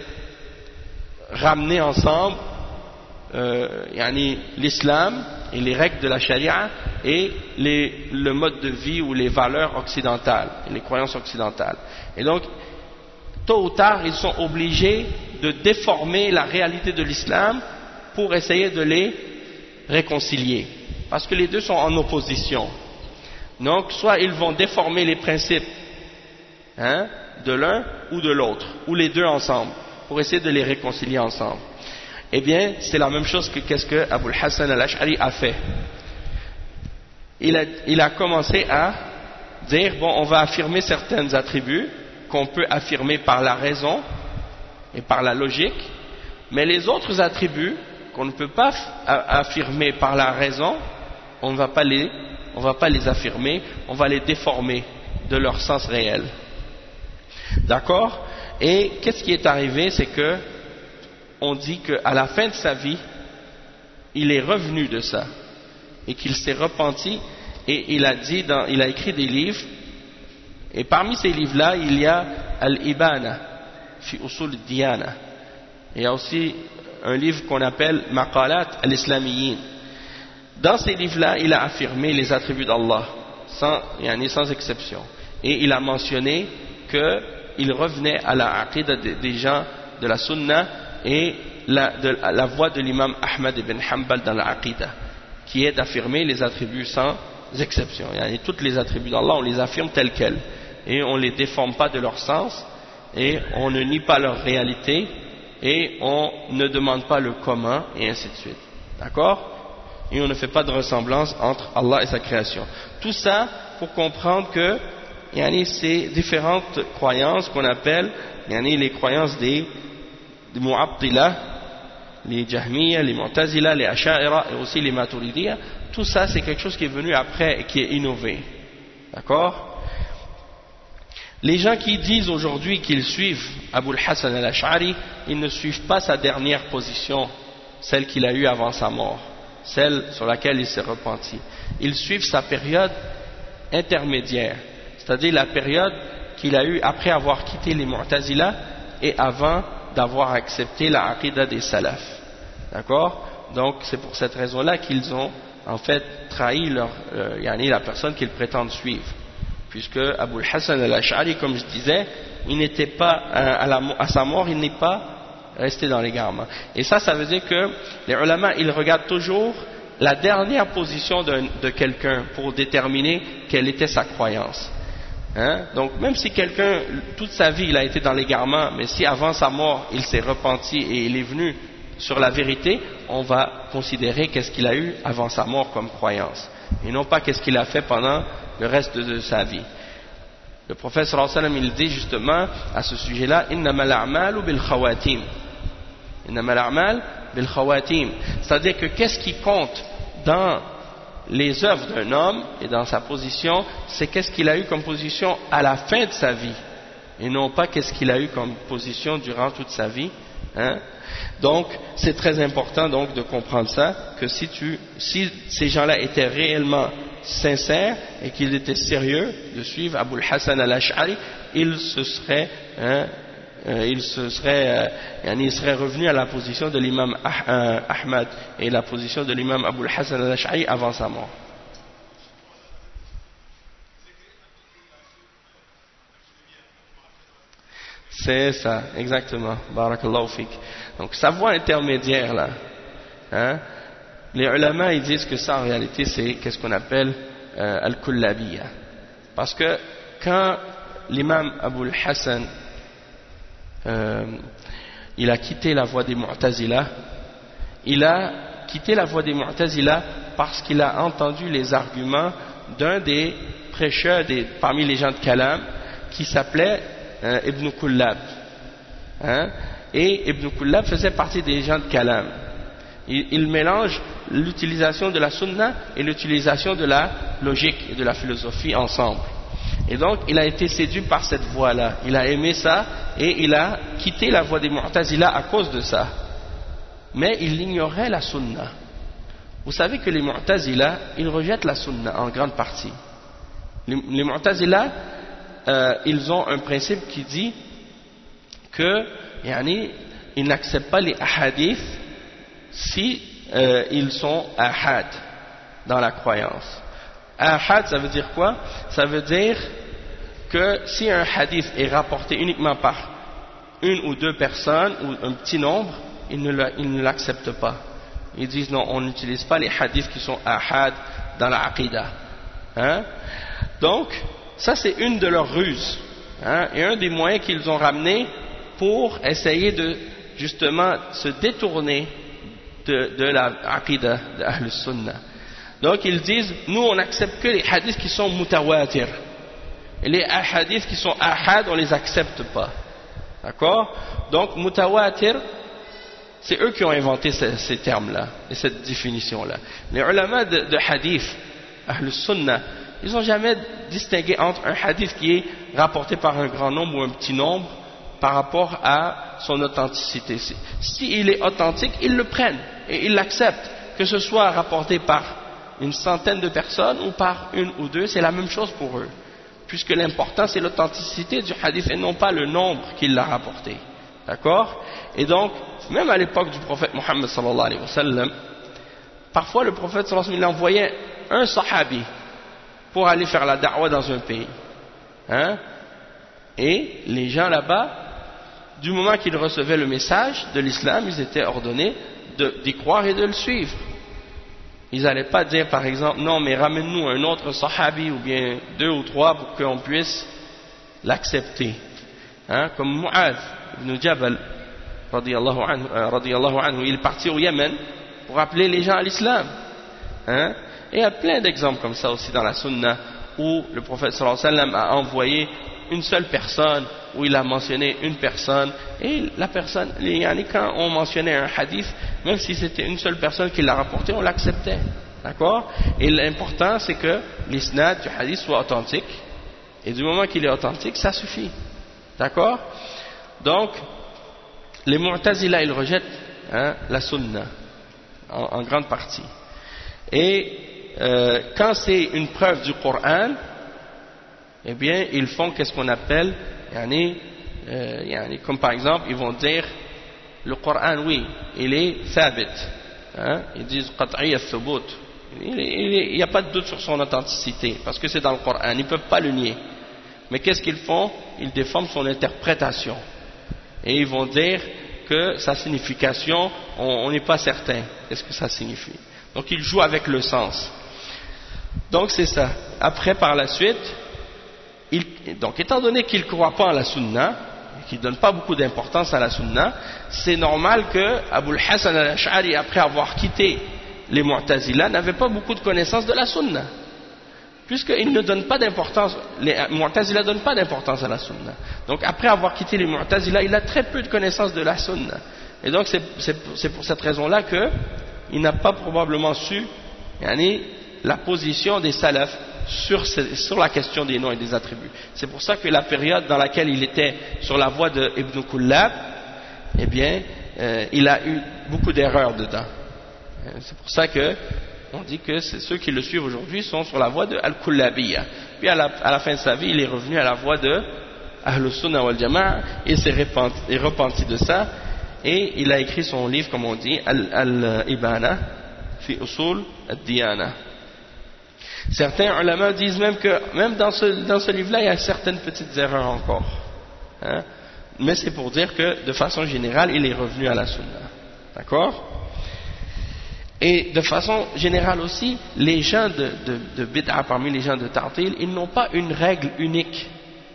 ramener ensemble euh, yani, l'islam et les règles de la charia et les, le mode de vie ou les valeurs occidentales, et les croyances occidentales. Et donc, tôt ou tard, ils sont obligés de déformer la réalité de l'islam pour essayer de les réconcilier. Parce que les deux sont en opposition. Donc, soit ils vont déformer les principes hein, de l'un ou de l'autre, ou les deux ensemble, pour essayer de les réconcilier ensemble. Eh bien, c'est la même chose que qu'est-ce que Abul Hassan al-Ash'ari a fait. Il a, il a commencé à dire, bon, on va affirmer certains attributs qu'on peut affirmer par la raison et par la logique, mais les autres attributs qu'on ne peut pas affirmer par la raison, on ne va pas les, on va pas les affirmer, on va les déformer de leur sens réel. D'accord? Et qu'est-ce qui est arrivé, c'est que on dit qu'à la fin de sa vie, il est revenu de ça et qu'il s'est repenti et il a dit, dans, il a écrit des livres et parmi ces livres-là, il y a Al-Ibana fi Usul Diyana. Il y a aussi un livre qu'on appelle Maqalat al-Islamiyyin. Dans ces livres-là, il a affirmé les attributs d'Allah, sans, yani sans exception. Et il a mentionné qu'il revenait à la aqidah des gens de la sunna et la, de, la voie de l'imam Ahmad ibn Hanbal dans la aqidah, qui est d'affirmer les attributs sans exception. Yani tous les attributs d'Allah, on les affirme tels quels. Et on ne les déforme pas de leur sens, et on ne nie pas leur réalité, et on ne demande pas le comment, et ainsi de suite. D'accord? Et on ne fait pas de ressemblance entre Allah et sa création. Tout ça pour comprendre que yani, ces différentes croyances qu'on appelle yani, les croyances des, des Mu'attila, les Jahmiya, les Mu'tazila, les Asha'ira et aussi les Maturidiyya, tout ça c'est quelque chose qui est venu après et qui est innové. D'accord? Les gens qui disent aujourd'hui qu'ils suivent Abu al-Hassan al-Ash'ari, ils ne suivent pas sa dernière position, celle qu'il a eue avant sa mort, celle sur laquelle il s'est repenti. Ils suivent sa période intermédiaire, c'est-à-dire la période qu'il a eue après avoir quitté les Mu'tazila et avant d'avoir accepté la aqidah des salafs. D'accord? Donc c'est pour cette raison-là qu'ils ont en fait trahi leur, euh, yani la personne qu'ils prétendent suivre. Puisque Abu al-Hassan al-Ash'ari, comme je disais, il n'était pas, à, la, à sa mort, il n'est pas rester dans l'égarement. Et ça, ça veut dire que les ulama, ils regardent toujours la dernière position de, de quelqu'un pour déterminer quelle était sa croyance. Hein? Donc même si quelqu'un, toute sa vie, il a été dans l'égarement, mais si avant sa mort, il s'est repenti et il est venu sur la vérité, on va considérer qu'est-ce qu'il a eu avant sa mort comme croyance, et non pas qu'est-ce qu'il a fait pendant le reste de, de sa vie. Le prophète sallallahu alayhi wa sallam, il dit justement à ce sujet-là, innamal a'malu bil khawatim. Innamal a'mal bil khawatim. C'est-à-dire que qu'est-ce qui compte dans les œuvres d'un homme et dans sa position, c'est qu'est-ce qu'il a eu comme position à la fin de sa vie, et non pas qu'est-ce qu'il a eu comme position durant toute sa vie. Hein? Donc c'est très important donc de comprendre ça, que si, tu, si ces gens-là étaient réellement sincères et qu'ils étaient sérieux de suivre Abul Hassan al-Ash'ari, ils se seraient hein, euh, ils se seraient euh, ils seraient revenus à la position de l'imam ah, euh, Ahmad et la position de l'imam Abul Hassan al-Ash'ari avant sa mort. C'est ça, exactement. Barakallahu fik. Donc, sa voie intermédiaire, là, hein, les ulama, ils disent que ça, en réalité, c'est qu'est-ce qu'on appelle euh, al-kullabiyya. Parce que quand l'imam Abul Hassan, euh, il a quitté la voie des Mu'tazila, il a quitté la voie des Mu'tazila parce qu'il a entendu les arguments d'un des prêcheurs des, parmi les gens de Kalam, qui s'appelait Euh, Ibn Kullab, hein? Et Ibn Kullab faisait partie des gens de Kalam. Il, il mélange l'utilisation de la sunna et l'utilisation de la logique et de la philosophie ensemble. Et donc il a été séduit par cette voie-là, il a aimé ça et il a quitté la voie des Mu'tazila à cause de ça. Mais il ignorait la sunna. Vous savez que les Mu'tazila, ils rejettent la sunna en grande partie. Les, les Mu'tazila, Euh, ils ont un principe qui dit que yani, ils n'acceptent pas les ahadith si euh, ils sont ahad dans la croyance. Ahad, ça veut dire quoi? Ça veut dire que si un hadith est rapporté uniquement par une ou deux personnes ou un petit nombre, ils ne l'acceptent pas. Ils disent non, on n'utilise pas les hadiths qui sont ahad dans la aqidah. Hein? Donc ça, c'est une de leurs ruses, hein, et un des moyens qu'ils ont ramené pour essayer de, justement, se détourner de, de la aqidah de Ahl Sunnah. Donc, ils disent, nous, on n'accepte que les hadiths qui sont mutawatir. Et les hadiths qui sont ahad, on ne les accepte pas. D'accord? Donc, mutawatir, c'est eux qui ont inventé ces, ces termes-là, et cette définition-là. Les ulama de, de hadith, Ahl Sunnah, ils n'ont jamais distingué entre un hadith qui est rapporté par un grand nombre ou un petit nombre par rapport à son authenticité. S'il est authentique, ils le prennent et ils l'acceptent. Que ce soit rapporté par une centaine de personnes ou par une ou deux, c'est la même chose pour eux. Puisque l'important, c'est l'authenticité du hadith et non pas le nombre qu'il l'a rapporté. D'accord? Et donc, même à l'époque du prophète Mohammed sallallahu alayhi wa sallam, parfois le prophète sallallahu alayhi wa sallam, il envoyait un sahabi pour aller faire la da'wa dans un pays. Hein? Et les gens là-bas, du moment qu'ils recevaient le message de l'islam, ils étaient ordonnés d'y croire et de le suivre. Ils n'allaient pas dire par exemple, non mais ramène-nous un autre sahabi ou bien deux ou trois pour qu'on puisse l'accepter. Hein? Comme Mu'adh ibn Jabal, radiyallahu anhu, euh, radiyallahu anhu, il est parti au Yémen pour appeler les gens à l'islam. Hein? Et il y a plein d'exemples comme ça aussi dans la sunna où le prophète sallallahu alayhi wa sallam a envoyé une seule personne, où il a mentionné une personne, et la personne, quand on mentionnait un hadith, même si c'était une seule personne qui l'a rapporté, on l'acceptait. D'accord? Et l'important c'est que l'isnad du hadith soit authentique, et du moment qu'il est authentique, ça suffit. D'accord? Donc, les Mu'tazila, ils rejettent hein, la sunna en, en grande partie. Et Euh, quand c'est une preuve du Coran, eh bien, ils font qu'est-ce qu'on appelle, yani, euh, yani, comme par exemple, ils vont dire, le Coran, oui, il est thabit, hein, ils disent qat'i al-thubut, il n'y a pas de doute sur son authenticité, parce que c'est dans le Coran, ils ne peuvent pas le nier. Mais qu'est-ce qu'ils font? Ils déforment son interprétation. Et ils vont dire que sa signification, on n'est pas certain qu'est-ce que ça signifie. Donc il joue avec le sens. Donc c'est ça. Après, par la suite, il, donc étant donné qu'il ne croit pas en la sunna, qu'il ne donne pas beaucoup d'importance à la sunna, c'est normal que Abu al-Hasan al-Ash'ari, après avoir quitté les Mu'tazila, n'avait pas beaucoup de connaissances de la sunna. Puisqu'il ne donne pas d'importance, les Mu'tazila ne donnent pas d'importance à la sunna. Donc après avoir quitté les Mu'tazila, il a très peu de connaissances de la sunna. Et donc c'est pour cette raison-là qu'il n'a pas probablement su yani, la position des salafs sur, sur la question des noms et des attributs. C'est pour ça que la période dans laquelle il était sur la voie de Ibn Kullab, eh bien, euh, il a eu beaucoup d'erreurs dedans. C'est pour ça que on dit que ceux qui le suivent aujourd'hui sont sur la voie de Al-Kullabiyya. Puis à la, à la fin de sa vie, il est revenu à la voie de Ahlus Sunnah wal Jama'a et s'est repenti, repenti de ça. Et il a écrit son livre, comme on dit, Al-Ibana fi Usul ad-Diyana. Certains ulama disent même que, même dans ce, dans ce livre-là, il y a certaines petites erreurs encore. Hein? Mais c'est pour dire que, de façon générale, il est revenu à la Sunna. D'accord? Et de façon générale aussi, les gens de, de, de bid'a, parmi les gens de Ta'til, ils n'ont pas une règle unique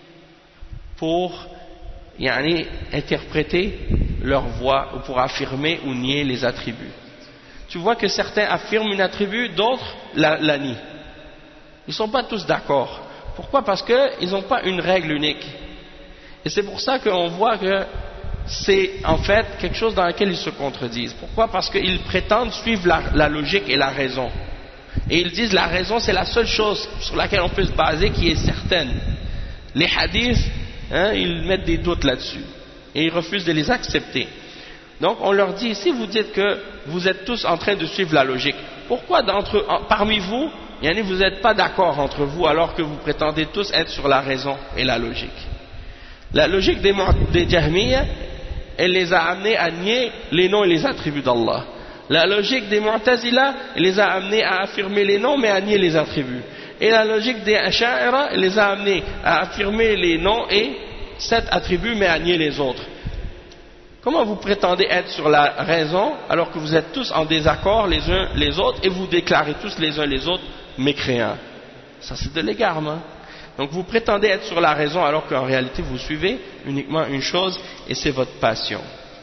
pour yani, interpréter leur voix ou pour affirmer ou nier les attributs. Tu vois que certains affirment un attribut, d'autres la, la nient. Ils ne sont pas tous d'accord. Pourquoi? Parce qu'ils n'ont pas une règle unique. Et c'est pour ça qu'on voit que c'est en fait quelque chose dans lequel ils se contredisent. Pourquoi? Parce qu'ils prétendent suivre la, la logique et la raison. Et ils disent la raison c'est la seule chose sur laquelle on peut se baser qui est certaine. Les hadiths, hein, ils mettent des doutes là-dessus. Et ils refusent de les accepter. Donc on leur dit, si vous dites que vous êtes tous en train de suivre la logique, pourquoi d'entre, en, parmi vous, yani vous n'êtes pas d'accord entre vous alors que vous prétendez tous être sur la raison et la logique? La logique des, des Jahmiyyah, elle les a amenés à nier les noms et les attributs d'Allah. La logique des Mu'tazila, elle les a amenés à affirmer les noms mais à nier les attributs. Et la logique des Asha'ira, elle les a amenés à affirmer les noms et sept attributs mais à nier les autres. Comment vous prétendez être sur la raison alors que vous êtes tous en désaccord les uns les autres et vous déclarez tous les uns les autres mécréants? Ça c'est de l'égarement. Donc vous prétendez être sur la raison alors qu'en réalité vous suivez uniquement une chose et c'est votre passion.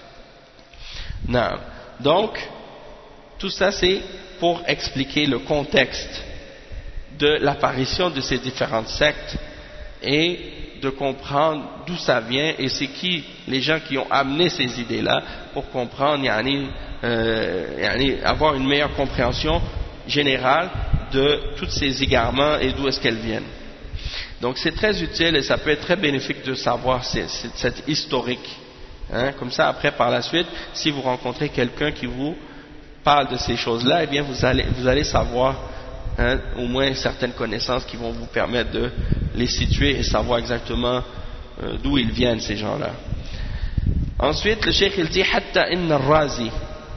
Non. Donc tout ça c'est pour expliquer le contexte de l'apparition de ces différentes sectes et de comprendre d'où ça vient et c'est qui les gens qui ont amené ces idées-là pour comprendre, yani, euh, yani, avoir une meilleure compréhension générale de tous ces égarements et d'où est-ce qu'elles viennent. Donc c'est très utile et ça peut être très bénéfique de savoir cette historique. Hein? Comme ça, après, par la suite, si vous rencontrez quelqu'un qui vous parle de ces choses-là, eh bien vous allez, vous allez savoir hein, au moins certaines connaissances qui vont vous permettre de les situer et savoir exactement euh, d'où ils viennent ces gens-là. Ensuite, le cheikh il dit حتى إن الرازي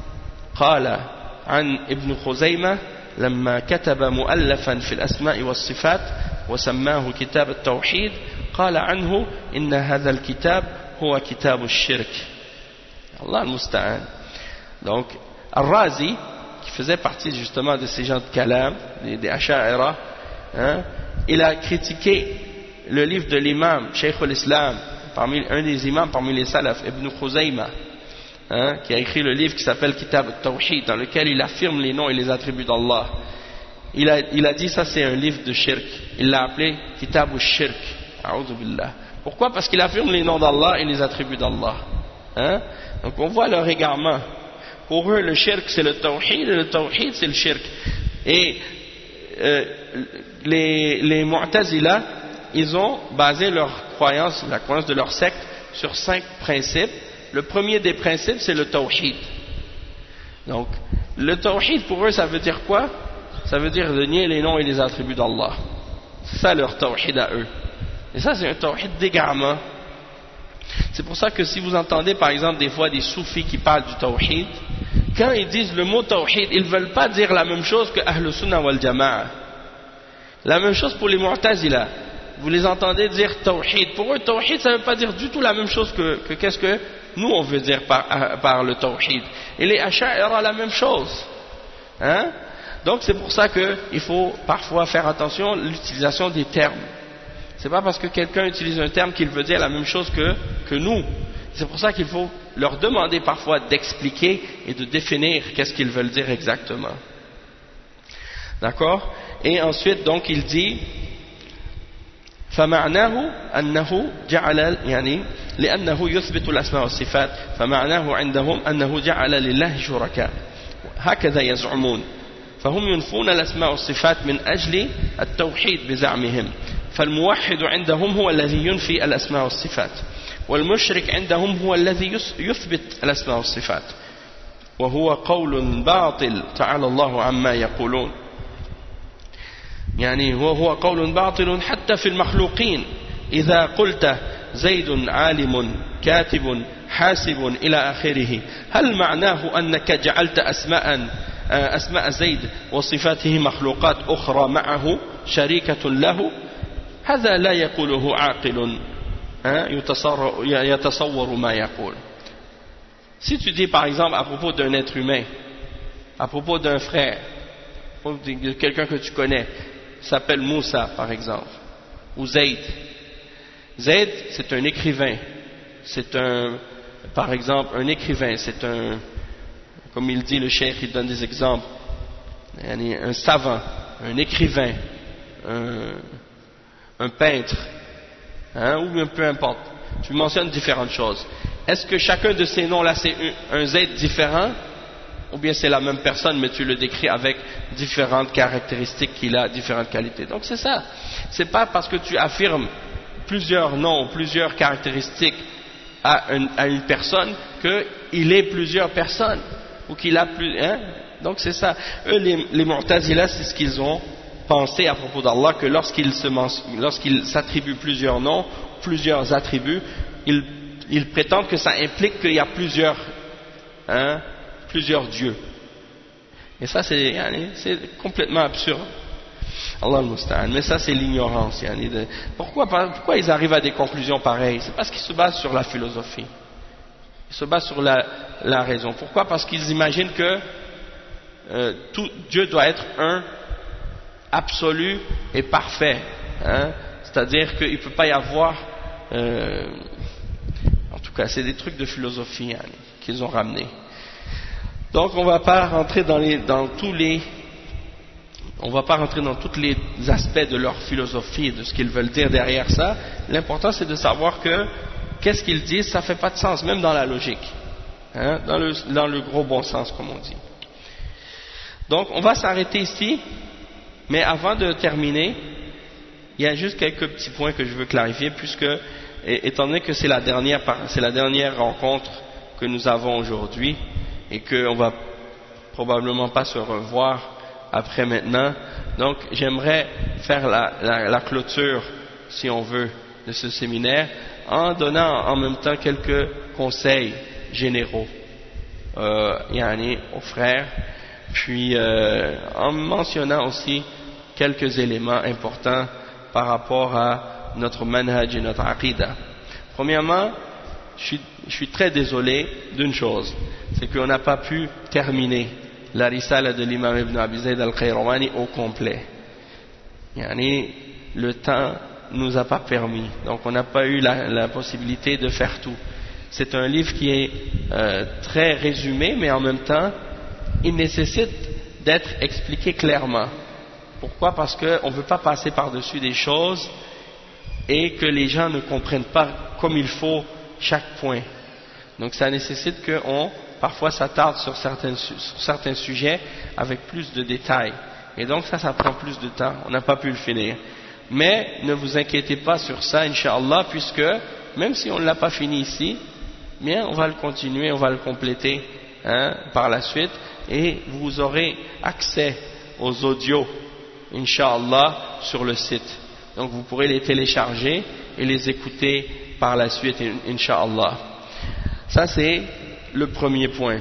قال عن ابن خزيمة لما كتب مؤلفا في الأسماء والصفات وسماه كتاب التوحيد قال عنه إن هذا الكتاب هو كتاب الشرك. Allah al-Musta'an. Donc, Al-Razi, qui faisait partie justement de ces gens de Kalam, des, des Asha'ira, hein, il a critiqué le livre de l'imam, Cheikh al-Islam, parmi, un des imams parmi les salaf, Ibn Khuzayma, hein, qui a écrit le livre qui s'appelle Kitab al-Tawhid, dans lequel il affirme les noms et les attributs d'Allah. Il a, il a dit ça c'est un livre de shirk. Il l'a appelé Kitab al-Shirk. A'udhu billah. Pourquoi? Parce qu'il affirme les noms d'Allah et les attributs d'Allah. Hein? Donc on voit leur égarement. Pour eux, le shirk c'est le tawhid et le tawhid c'est le shirk. Et euh, les, les Mu'tazila, ils ont basé leur croyance, la croyance de leur secte, sur cinq principes. Le premier des principes, c'est le tawhid. Donc, le tawhid pour eux, ça veut dire quoi? Ça veut dire de nier les noms et les attributs d'Allah. C'est ça leur tawhid à eux. Et ça, c'est un tawhid d'égarement. C'est pour ça que si vous entendez par exemple des fois des soufis qui parlent du tawhid, quand ils disent le mot tawhid, ils ne veulent pas dire la même chose que Ahlus Sunnah wal Jama'a. La même chose pour les Mu'tazila. vous les entendez dire tawhid. Pour eux, tawhid, ça ne veut pas dire du tout la même chose que, que qu'est-ce que nous on veut dire par, par le tawhid. Et les asha'ira la même chose. Hein? Donc c'est pour ça qu'il faut parfois faire attention à l'utilisation des termes. C'est pas parce que quelqu'un utilise un terme qu'il veut dire la même chose que, que nous. C'est pour ça qu'il faut leur demander parfois d'expliquer et de définir qu'est-ce qu'ils veulent dire exactement. D'accord? Et ensuite donc il dit فمعناه أنه جعل يعني لأنه يثبت الأسماء والصفات فمعناه عندهم أنه جعل لله شركاء هكذا يزعمون فهم ينفون الأسماء والصفات من أجل التوحيد بزعمهم فالموحد عندهم هو الذي ينفي الأسماء والصفات والمشرك عندهم هو الذي يثبت الأسماء والصفات وهو قول باطل تعالى الله عما يقولون يعني هو هو قول باطل حتى في المخلوقين إذا قلت زيد عالم كاتب حاسب إلى آخره هل معناه أنك جعلت أسماء أسماء زيد وصفاته مخلوقات أخرى معه شريكة له هذا لا يقوله عاقل يتصور ما يقول. Si tu dis par exemple à propos d'un être humain, à propos d'un frère, de quelqu'un que tu connais, s'appelle Moussa par exemple, ou Zayd. Zayd c'est un écrivain, c'est un, par exemple un écrivain, c'est un, comme il dit le cheikh, il donne des exemples, un savant, un écrivain, un, un peintre, hein, ou peu importe, tu mentionnes différentes choses. Est-ce que chacun de ces noms-là c'est un Zayd différent, ou bien c'est la même personne mais tu le décris avec différentes caractéristiques qu'il a, différentes qualités? Donc c'est ça, c'est pas parce que tu affirmes plusieurs noms, plusieurs caractéristiques à une, à une personne qu'il est plusieurs personnes, ou qu'il a plus, hein? Donc c'est ça. Eux les, les Mu'tazila, c'est ce qu'ils ont pensé à propos d'Allah, que lorsqu'ils se lorsqu'ils s'attribuent plusieurs noms, plusieurs attributs, ils, ils prétendent que ça implique qu'il y a plusieurs, hein, plusieurs dieux. Et ça c'est, c'est complètement absurde. Allah al-Musta'an. Mais ça c'est l'ignorance. Pourquoi, pourquoi ils arrivent à des conclusions pareilles? C'est parce qu'ils se basent sur la philosophie. Ils se basent sur la, la raison. Pourquoi? Parce qu'ils imaginent que euh, tout, Dieu doit être un absolu et parfait. Hein? C'est-à-dire qu'il ne peut pas y avoir... Euh, en tout cas, c'est des trucs de philosophie, hein, qu'ils ont ramenés. Donc, on ne va pas rentrer dans, les, dans tous les... On ne va pas rentrer dans tous les aspects de leur philosophie et de ce qu'ils veulent dire derrière ça. L'important, c'est de savoir que qu'est-ce qu'ils disent, ça ne fait pas de sens, même dans la logique. Hein, dans, le, dans le gros bon sens, comme on dit. Donc, on va s'arrêter ici. Mais avant de terminer, il y a juste quelques petits points que je veux clarifier, puisque, étant donné que c'est la dernière, c'est la dernière rencontre que nous avons aujourd'hui, et qu'on ne va probablement pas se revoir après maintenant, donc j'aimerais faire la, la, la clôture, si on veut, de ce séminaire, en donnant en même temps quelques conseils généraux, euh, yani, aux frères, puis euh, en mentionnant aussi quelques éléments importants par rapport à notre manhaj et notre aqidah. Premièrement, je suis, je suis très désolé d'une chose, c'est qu'on n'a pas pu terminer la risala de l'imam Ibn Abi Zayd al-Qayrawani au complet. Yani, le temps nous a pas permis, donc on n'a pas eu la, la possibilité de faire tout. C'est un livre qui est euh, très résumé, mais en même temps, il nécessite d'être expliqué clairement. Pourquoi? Parce qu'on ne veut pas passer par-dessus des choses et que les gens ne comprennent pas comme il faut chaque point. Donc ça nécessite qu'on parfois s'attarde sur certains, sur certains sujets avec plus de détails. Et donc ça, ça prend plus de temps. On n'a pas pu le finir. Mais ne vous inquiétez pas sur ça, Inch'Allah, puisque même si on ne l'a pas fini ici, bien on va le continuer, on va le compléter, hein, par la suite, et vous aurez accès aux audios, Inch'Allah, sur le site. Donc vous pourrez les télécharger et les écouter par la suite, Inch'Allah. Ça c'est le premier point.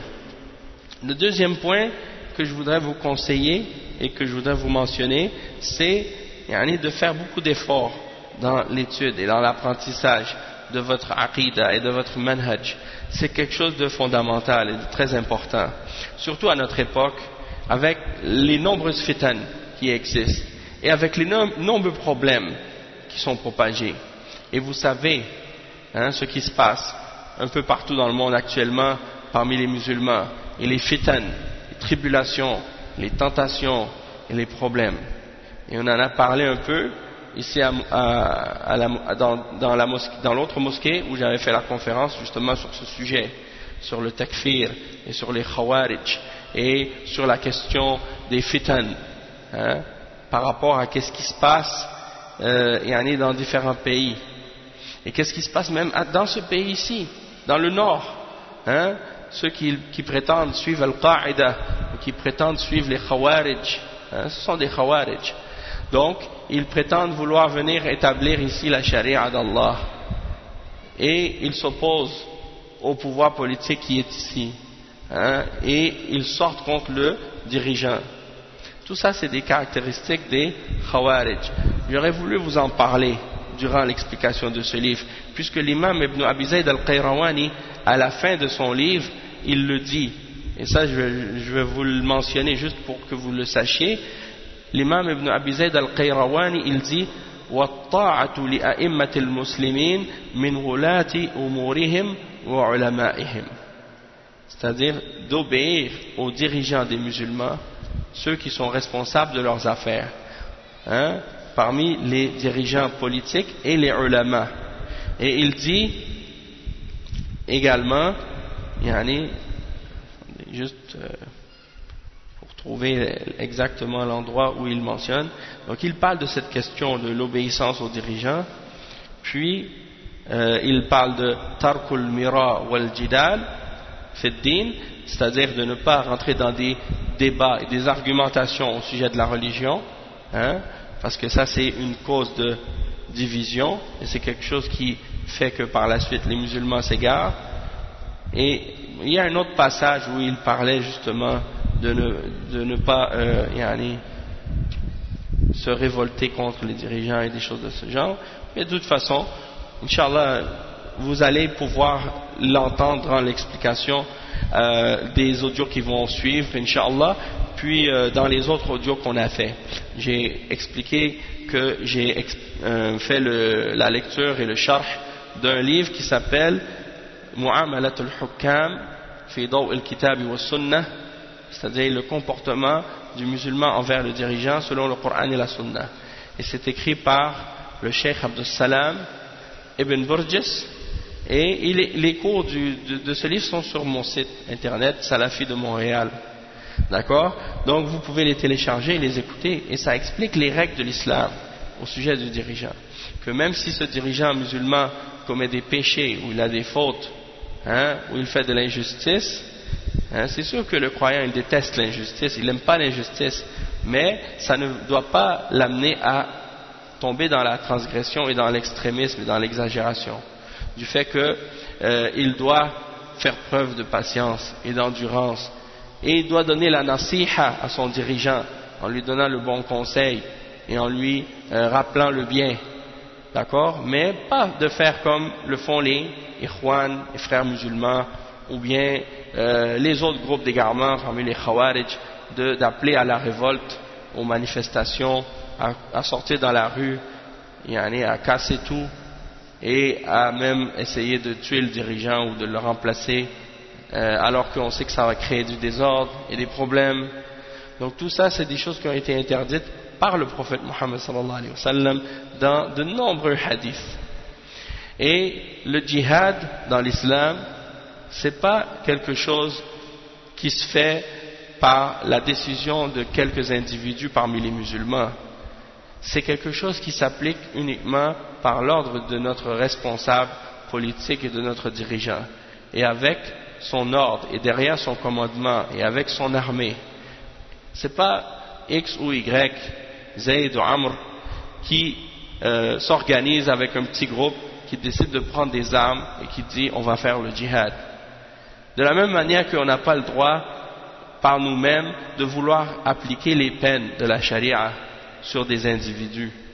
Le deuxième point que je voudrais vous conseiller et que je voudrais vous mentionner, c'est yani, de faire beaucoup d'efforts dans l'étude et dans l'apprentissage de votre aqidah et de votre manhaj, c'est quelque chose de fondamental et de très important, surtout à notre époque, avec les nombreuses fitan qui existent et avec les nombreux problèmes qui sont propagés. Et vous savez hein, ce qui se passe un peu partout dans le monde actuellement parmi les musulmans, et les fitan, les tribulations, les tentations et les problèmes. Et on en a parlé un peu ici à, à, à la, dans, dans, la mosquée, dans l'autre mosquée où j'avais fait la conférence justement sur ce sujet, sur le takfir et sur les khawarij et sur la question des fitan hein, par rapport à qu'est-ce qui se passe euh, dans différents pays et qu'est-ce qui se passe même dans ce pays ici, dans le nord hein, ceux qui, qui prétendent suivre Al-Qaïda ou qui prétendent suivre les khawarij hein, ce sont des khawarij. Donc, ils prétendent vouloir venir établir ici la charia d'Allah. Et ils s'opposent au pouvoir politique qui est ici. Hein, et ils sortent contre le dirigeant. Tout ça, c'est des caractéristiques des Khawarij. J'aurais voulu vous en parler durant l'explication de ce livre, puisque l'imam Ibn Abi Zayd al-Qayrawani, à la fin de son livre, il le dit. Et ça, je vais, je vais vous le mentionner juste pour que vous le sachiez. L'imam Ibn Abi Zayd al-Qayrawani, il dit وَالطَّاعَةُ لِأَئِمَّةِ الْمُسْلِمِينَ مِنْ غُلَاةِ أُمُورِهِمْ وَعُلَمَائِهِمْ, c'est-à-dire d'obéir aux dirigeants des musulmans, ceux qui sont responsables de leurs affaires, hein, parmi les dirigeants politiques et les ulama. Et il dit également, yani, juste euh, trouver exactement l'endroit où il mentionne. Donc il parle de cette question de l'obéissance aux dirigeants, puis euh, il parle de tarkul mira wal jidal fi din, c'est-à-dire de ne pas rentrer dans des débats et des argumentations au sujet de la religion, hein, parce que ça c'est une cause de division et c'est quelque chose qui fait que par la suite les musulmans s'égarent. Et il y a un autre passage où il parlait justement de ne, de ne pas euh, yani, se révolter contre les dirigeants et des choses de ce genre. Mais de toute façon, Inch'Allah, vous allez pouvoir l'entendre dans l'explication euh, des audios qui vont suivre, Inch'Allah, puis euh, dans les autres audios qu'on a fait. J'ai expliqué que j'ai euh, fait le, la lecture et le sharh d'un livre qui s'appelle Mu'amalatul Hukam fi Daw' al-Kitab wa Sunnah, c'est-à-dire le comportement du musulman envers le dirigeant selon le Coran et la Sunna. Et c'est écrit par le Cheikh Abdus Salam Ibn Burgess, et il est, les cours du, de, de ce livre sont sur mon site internet Salafi de Montréal. D'accord? Donc vous pouvez les télécharger et les écouter, et ça explique les règles de l'islam au sujet du dirigeant. Que même si ce dirigeant musulman commet des péchés, ou il a des fautes, hein, ou il fait de l'injustice, hein, c'est sûr que le croyant il déteste l'injustice, il n'aime pas l'injustice, mais ça ne doit pas l'amener à tomber dans la transgression et dans l'extrémisme et dans l'exagération, du fait qu'il euh, doit faire preuve de patience et d'endurance, et il doit donner la nasiha à son dirigeant en lui donnant le bon conseil et en lui euh, rappelant le bien, d'accord, mais pas de faire comme le font les ikhwan, les frères musulmans, ou bien euh, les autres groupes d'égarement parmi les khawarij, d'appeler à la révolte, aux manifestations, à, à sortir dans la rue, yani à casser tout et à même essayer de tuer le dirigeant ou de le remplacer, euh, alors qu'on sait que ça va créer du désordre et des problèmes. Donc tout ça c'est des choses qui ont été interdites par le prophète Mohammed sallallahu alayhi wa sallam dans de nombreux hadiths. Et le djihad dans l'islam, c'est pas quelque chose qui se fait par la décision de quelques individus parmi les musulmans. C'est quelque chose qui s'applique uniquement par l'ordre de notre responsable politique et de notre dirigeant, et avec son ordre et derrière son commandement et avec son armée. C'est pas X ou Y, Zayd ou Amr qui euh, s'organise avec un petit groupe qui décide de prendre des armes et qui dit on va faire le djihad. De la même manière qu'on n'a pas le droit par nous-mêmes de vouloir appliquer les peines de la charia sur des individus,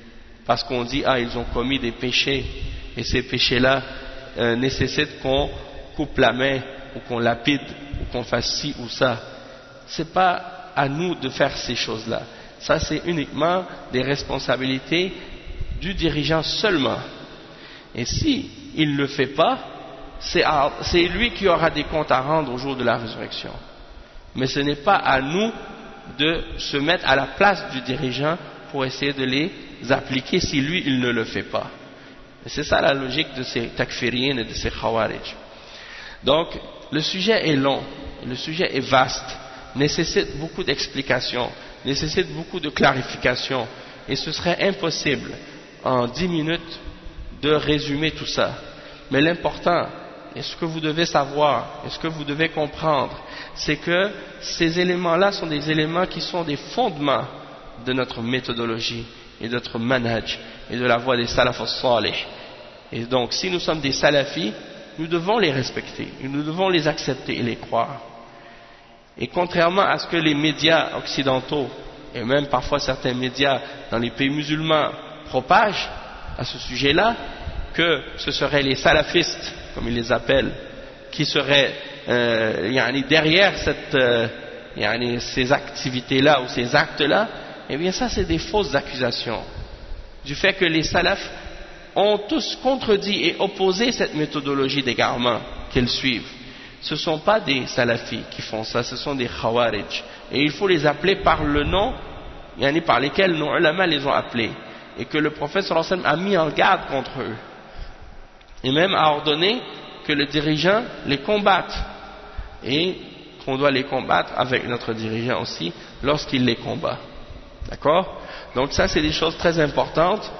parce qu'on dit ah ils ont commis des péchés et ces péchés-là euh, nécessitent qu'on coupe la main ou qu'on lapide ou qu'on fasse ci ou ça. C'est pas à nous de faire ces choses-là. Ça c'est uniquement des responsabilités du dirigeant seulement. Et si il ne le fait pas, c'est lui qui aura des comptes à rendre au jour de la résurrection. Mais ce n'est pas à nous de se mettre à la place du dirigeant pour essayer de les appliquer si lui il ne le fait pas. Et c'est ça la logique de ces takfiriens et de ces khawarij. Donc le sujet est long, le sujet est vaste, nécessite beaucoup d'explications, nécessite beaucoup de clarifications, et ce serait impossible en dix minutes de résumer tout ça. Mais l'important, et ce que vous devez savoir, et ce que vous devez comprendre, c'est que ces éléments-là sont des éléments qui sont des fondements de notre méthodologie et de notre manhaj et de la voie des salaf as-salih. Et donc, si nous sommes des salafis, nous devons les respecter, et nous devons les accepter et les croire. Et contrairement à ce que les médias occidentaux, et même parfois certains médias dans les pays musulmans propagent à ce sujet-là, que ce seraient les salafistes, comme ils les appellent, qui seraient euh, yani derrière cette, euh, yani ces activités-là ou ces actes-là, eh bien ça c'est des fausses accusations. Du fait que les salafs ont tous contredit et opposé cette méthodologie d'égarement qu'ils suivent. Ce ne sont pas des salafis qui font ça, ce sont des khawarij. Et il faut les appeler par le nom yani par lesquels nos ulama les ont appelés. Et que le prophète sallallahu alayhi wa sallam a mis en garde contre eux. Et même a ordonné que le dirigeant les combatte. Et qu'on doit les combattre avec notre dirigeant aussi lorsqu'il les combat. D'accord? Donc ça c'est des choses très importantes.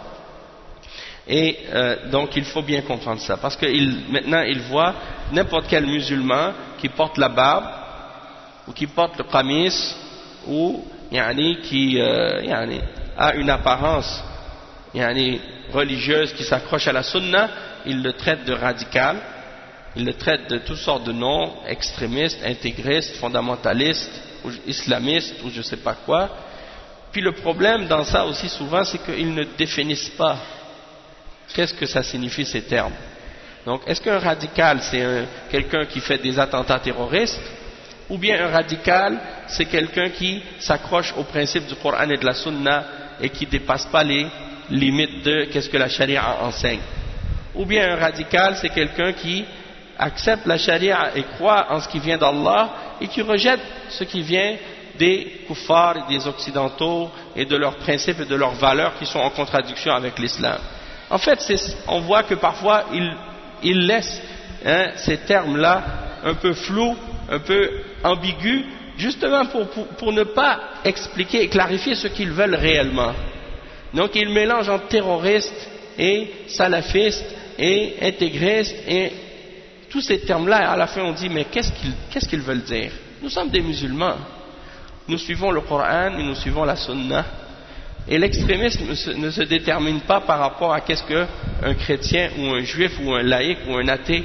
Et euh, donc il faut bien comprendre ça. Parce que il, maintenant il voit n'importe quel musulman qui porte la barbe, ou qui porte le qamis, ou yani, qui euh, yani, a une apparence yani, religieuse qui s'accroche à la sunna, il le traite de radical, il le traite de toutes sortes de noms, extrémistes, intégristes, fondamentalistes, ou islamistes, ou je ne sais pas quoi. Puis le problème dans ça aussi souvent, c'est qu'ils ne définissent pas qu'est-ce que ça signifie ces termes. Donc est-ce qu'un radical c'est quelqu'un qui fait des attentats terroristes, ou bien un radical c'est quelqu'un qui s'accroche aux principes du Coran et de la Sunna et qui ne dépasse pas les limites de qu'est-ce que la charia enseigne, ou bien un radical c'est quelqu'un qui accepte la charia et croit en ce qui vient d'Allah et qui rejette ce qui vient des kuffars et des occidentaux et de leurs principes et de leurs valeurs qui sont en contradiction avec l'islam. En fait, on voit que parfois ils, ils laissent hein, ces termes-là un peu flous, un peu ambigus, justement pour, pour, pour ne pas expliquer et clarifier ce qu'ils veulent réellement. Donc ils mélangent entre terroristes et salafistes et intégristes et tous ces termes-là, à la fin on dit mais qu'est-ce qu'ils, qu'est-ce qu'ils veulent dire? Nous sommes des musulmans, nous suivons le Coran et nous suivons la Sunna. Et l'extrémisme ne se détermine pas par rapport à qu'est-ce qu'un chrétien ou un juif ou un laïc ou un athée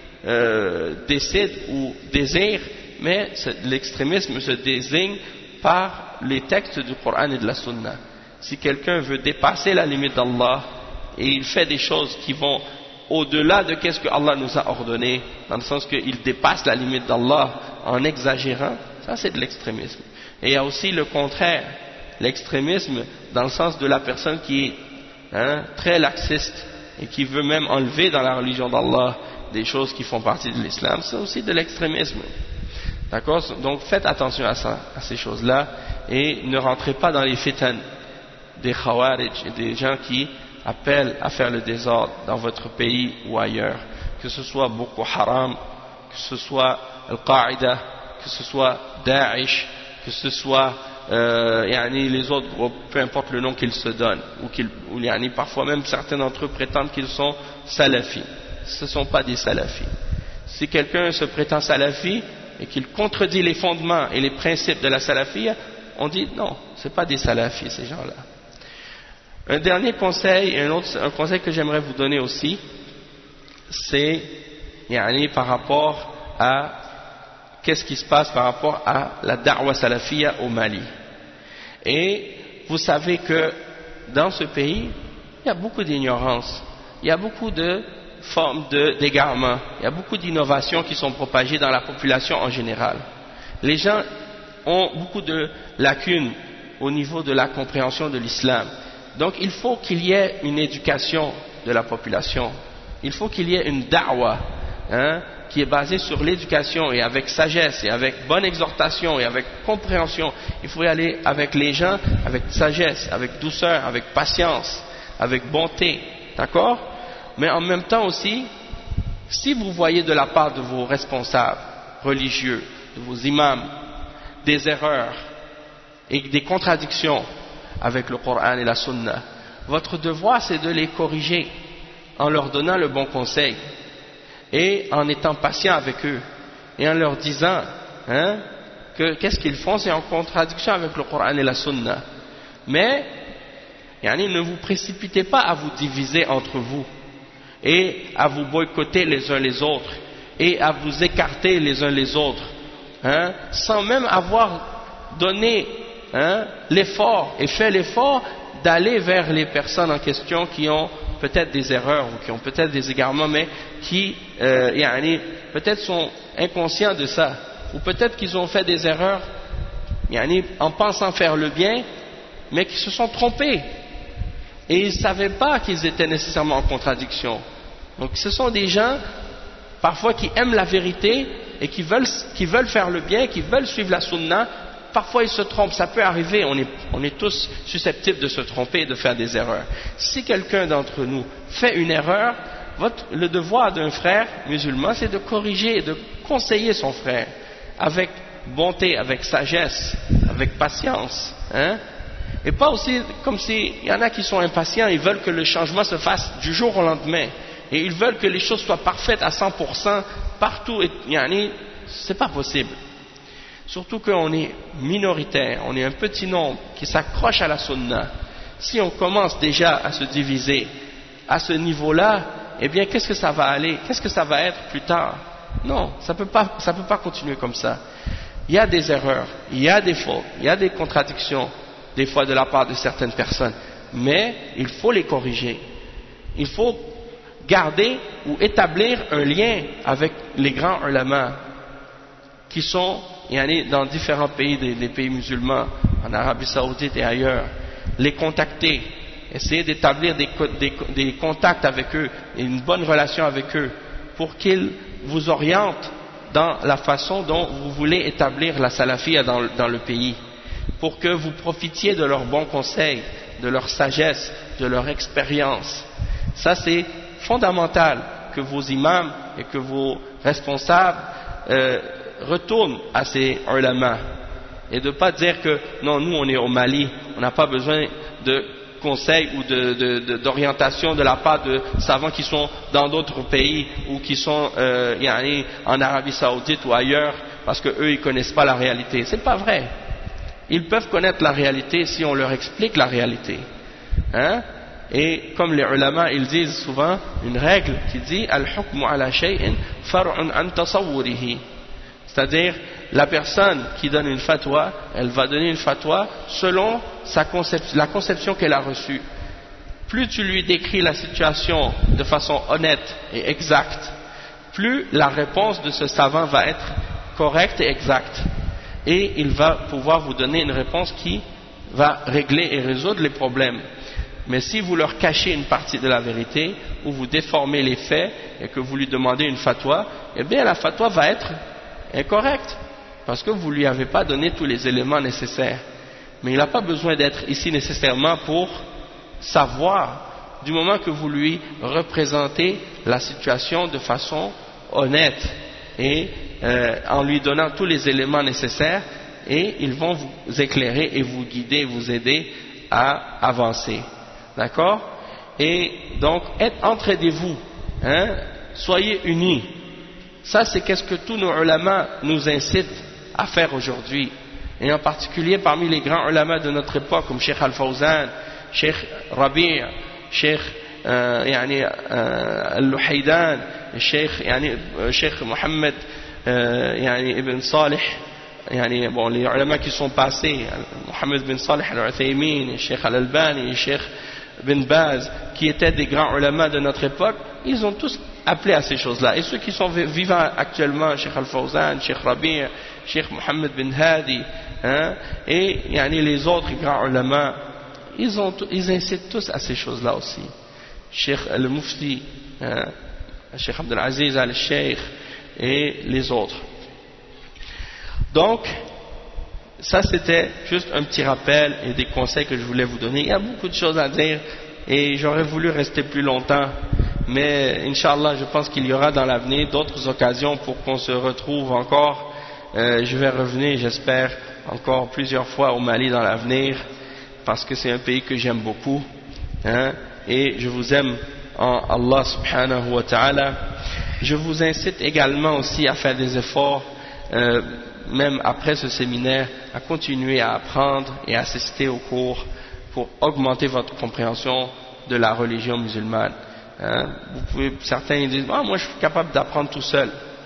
euh, décide ou désire, mais l'extrémisme se désigne par les textes du Coran et de la Sunna. Si quelqu'un veut dépasser la limite d'Allah et il fait des choses qui vont au-delà de qu'est-ce que Allah nous a ordonné, dans le sens qu'il dépasse la limite d'Allah en exagérant, ça c'est de l'extrémisme. Et il y a aussi le contraire, l'extrémisme dans le sens de la personne qui est hein, très laxiste et qui veut même enlever dans la religion d'Allah des choses qui font partie de l'islam, c'est aussi de l'extrémisme. D'accord? Donc faites attention à ça, à ces choses-là, et ne rentrez pas dans les fitan des khawarij et des gens qui appellent à faire le désordre dans votre pays ou ailleurs, que ce soit Boko Haram, que ce soit Al-Qaïda, que ce soit Daesh, que ce soit euh, yani les autres groupes, peu importe le nom qu'ils se donnent, ou, qu'ils, ou yani parfois même certains d'entre eux prétendent qu'ils sont salafis. Ce ne sont pas des salafis. Si quelqu'un se prétend salafi et qu'il contredit les fondements et les principes de la salafia, on dit non, ce n'est pas des salafis ces gens-là. Un dernier conseil, un, autre, un conseil que j'aimerais vous donner aussi, c'est yani, par rapport à qu'est-ce qui se passe par rapport à la da'wa salafia au Mali. Et vous savez que dans ce pays, il y a beaucoup d'ignorance, il y a beaucoup de formes d'égarement, il y a beaucoup d'innovations qui sont propagées dans la population en général. Les gens ont beaucoup de lacunes au niveau de la compréhension de l'islam. Donc il faut qu'il y ait une éducation de la population. Il faut qu'il y ait une da'wa, hein, qui est basée sur l'éducation et avec sagesse et avec bonne exhortation et avec compréhension. Il faut y aller avec les gens, avec sagesse, avec douceur, avec patience, avec bonté, d'accord? Mais en même temps aussi, si vous voyez de la part de vos responsables religieux, de vos imams, des erreurs et des contradictions avec le Coran et la Sunna, votre devoir c'est de les corriger en leur donnant le bon conseil et en étant patient avec eux et en leur disant hein, que qu'est-ce qu'ils font c'est en contradiction avec le Coran et la Sunna. Mais yani, ne vous précipitez pas à vous diviser entre vous et à vous boycotter les uns les autres et à vous écarter les uns les autres, hein, sans même avoir donné hein, l'effort et fait l'effort d'aller vers les personnes en question qui ont peut-être des erreurs ou qui ont peut-être des égarements, mais qui euh, yani, peut-être sont inconscients de ça, ou peut-être qu'ils ont fait des erreurs yani, en pensant faire le bien, mais qui se sont trompés et ils ne savaient pas qu'ils étaient nécessairement en contradiction. Donc ce sont des gens parfois qui aiment la vérité et qui veulent, qui veulent faire le bien, qui veulent suivre la sunna. Parfois ils se trompent, ça peut arriver, on est, on est tous susceptibles de se tromper et de faire des erreurs. Si quelqu'un d'entre nous fait une erreur, votre, le devoir d'un frère musulman c'est de corriger et de conseiller son frère avec bonté, avec sagesse, avec patience, hein? Et pas aussi comme si, il y en a qui sont impatients, ils veulent que le changement se fasse du jour au lendemain et ils veulent que les choses soient parfaites à cent pour cent partout, et yani, c'est pas possible. Surtout qu'on est minoritaire, on est un petit nombre qui s'accroche à la sunna. Si on commence déjà à se diviser à ce niveau-là, eh bien qu'est-ce que ça va aller, qu'est-ce que ça va être plus tard? Non, ça peut pas, ça peut pas continuer comme ça. Il y a des erreurs, il y a des fautes, il y a des contradictions, des fois de la part de certaines personnes, mais il faut les corriger. Il faut garder ou établir un lien avec les grands ulama qui sont dans différents pays, des, des pays musulmans, en Arabie Saoudite et ailleurs, les contacter, essayer d'établir des, des, des contacts avec eux, et une bonne relation avec eux, pour qu'ils vous orientent dans la façon dont vous voulez établir la salafia dans, dans le pays, pour que vous profitiez de leurs bons conseils, de leur sagesse, de leur expérience. Ça c'est fondamental que vos imams et que vos responsables euh, retournent à ces ulama et de ne pas dire que non, nous on est au Mali, on n'a pas besoin de conseils ou de, de, de, d'orientation de la part de savants qui sont dans d'autres pays ou qui sont euh, yani, en Arabie Saoudite ou ailleurs parce qu'eux ils ne connaissent pas la réalité. C'est pas vrai. Ils peuvent connaître la réalité si on leur explique la réalité. Hein? Et comme les ulama ils disent souvent une règle qui dit al-hukmu ala shay'in far'un an tasawwurihi. C'est-à-dire, la personne qui donne une fatwa, elle va donner une fatwa selon sa conception, la conception qu'elle a reçue. Plus tu lui décris la situation de façon honnête et exacte, plus la réponse de ce savant va être correcte et exacte. Et il va pouvoir vous donner une réponse qui va régler et résoudre les problèmes. Mais si vous leur cachez une partie de la vérité, ou vous déformez les faits, et que vous lui demandez une fatwa, eh bien la fatwa va être incorrect, parce que vous ne lui avez pas donné tous les éléments nécessaires. Mais il n'a pas besoin d'être ici nécessairement pour savoir, du moment que vous lui représentez la situation de façon honnête et euh, en lui donnant tous les éléments nécessaires, et ils vont vous éclairer et vous guider, vous aider à avancer. D'accord? Et donc, entraidez-vous, hein, soyez unis. Ça, c'est qu'est-ce que tous nos ulama nous incitent à faire aujourd'hui. Et en particulier parmi les grands ulama de notre époque, comme Cheikh Al-Fawzan, Cheikh Rabi', Cheikh euh, yani, euh, Al-Luhaydan, Cheikh, yani, Cheikh Mohammed euh, yani, Ibn Salih, yani, bon, les ulama qui sont passés, Mohammed Ibn Salih Al-Uthaymin, Cheikh Al-Albani, Cheikh Bin Baz, qui étaient des grands ulama de notre époque, ils ont tous appelé à ces choses-là. Et ceux qui sont vivants actuellement, Cheikh Al-Fawzan, Cheikh Rabi', Cheikh Mohammed bin Hadi, hein, et yani, les autres grands ulama, ils, ont, ils incitent tous à ces choses-là aussi. Cheikh Al-Mufti, hein, Cheikh Abdel Aziz Al-Sheikh et les autres. Donc, ça c'était juste un petit rappel et des conseils que je voulais vous donner. Il y a beaucoup de choses à dire et j'aurais voulu rester plus longtemps, mais Inch'Allah, je pense qu'il y aura dans l'avenir d'autres occasions pour qu'on se retrouve encore. Euh, je vais revenir, j'espère, encore plusieurs fois au Mali dans l'avenir, parce que c'est un pays que j'aime beaucoup, hein, et je vous aime en Allah subhanahu wa ta'ala. Je vous incite également aussi à faire des efforts, euh, même après ce séminaire, à continuer à apprendre et à assister aux cours pour augmenter votre compréhension de la religion musulmane. Hein. Vous pouvez, certains disent, ah, moi je suis capable d'apprendre tout seul.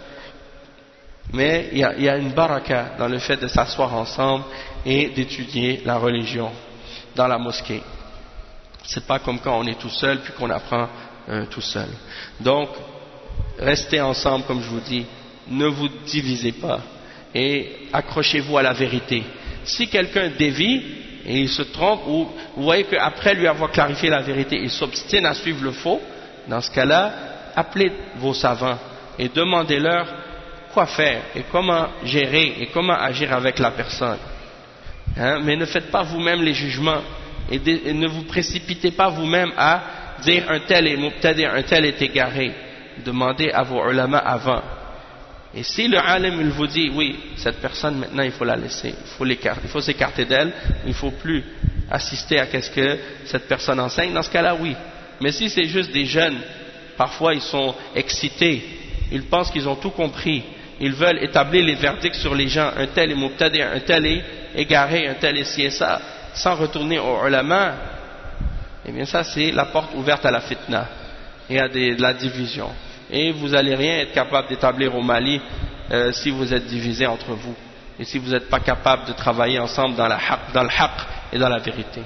Mais il y a, il y a une baraka dans le fait de s'asseoir ensemble et d'étudier la religion dans la mosquée. C'est pas comme quand on est tout seul puis qu'on apprend euh, tout seul. Donc, restez ensemble, comme je vous dis, ne vous divisez pas et accrochez-vous à la vérité. Si quelqu'un dévie et il se trompe, ou vous voyez qu'après lui avoir clarifié la vérité, il s'obstine à suivre le faux, dans ce cas-là, appelez vos savants et demandez-leur quoi faire et comment gérer et comment agir avec la personne. Hein? Mais ne faites pas vous-même les jugements et, de, et ne vous précipitez pas vous-même à dire un tel est mubtadi', un tel est égaré. Demandez à vos ulama avant. Et si le alim il vous dit oui, cette personne maintenant il faut la laisser, il faut l'écarter, il faut s'écarter d'elle, il ne faut plus assister à ce que cette personne enseigne, dans ce cas-là oui. Mais si c'est juste des jeunes, parfois ils sont excités, ils pensent qu'ils ont tout compris, ils veulent établir les verdicts sur les gens, un tel est mubtadi', un tel est égaré, un tel est ci et ça, sans retourner au ulama, eh bien ça c'est la porte ouverte à la fitna et à des, de la division. Et vous n'allez rien être capable d'établir au Mali euh, si vous êtes divisés entre vous et si vous n'êtes pas capable de travailler ensemble dans, la haq, dans le haqq et dans la vérité.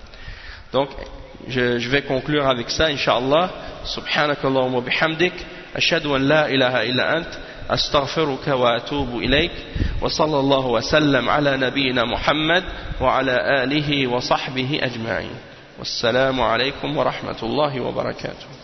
Donc je, je vais conclure avec ça, Inch'Allah. Subhanakallahumma bihamdik, ashhadu an la ilaha illa ant, astaghfiruka wa atubu ilayk, wa sallallahu wa sallam ala nabiyyina Muhammad wa ala alihi wa sahbihi ajma'in. Wassalamu alaykum wa rahmatullahi wa barakatuh.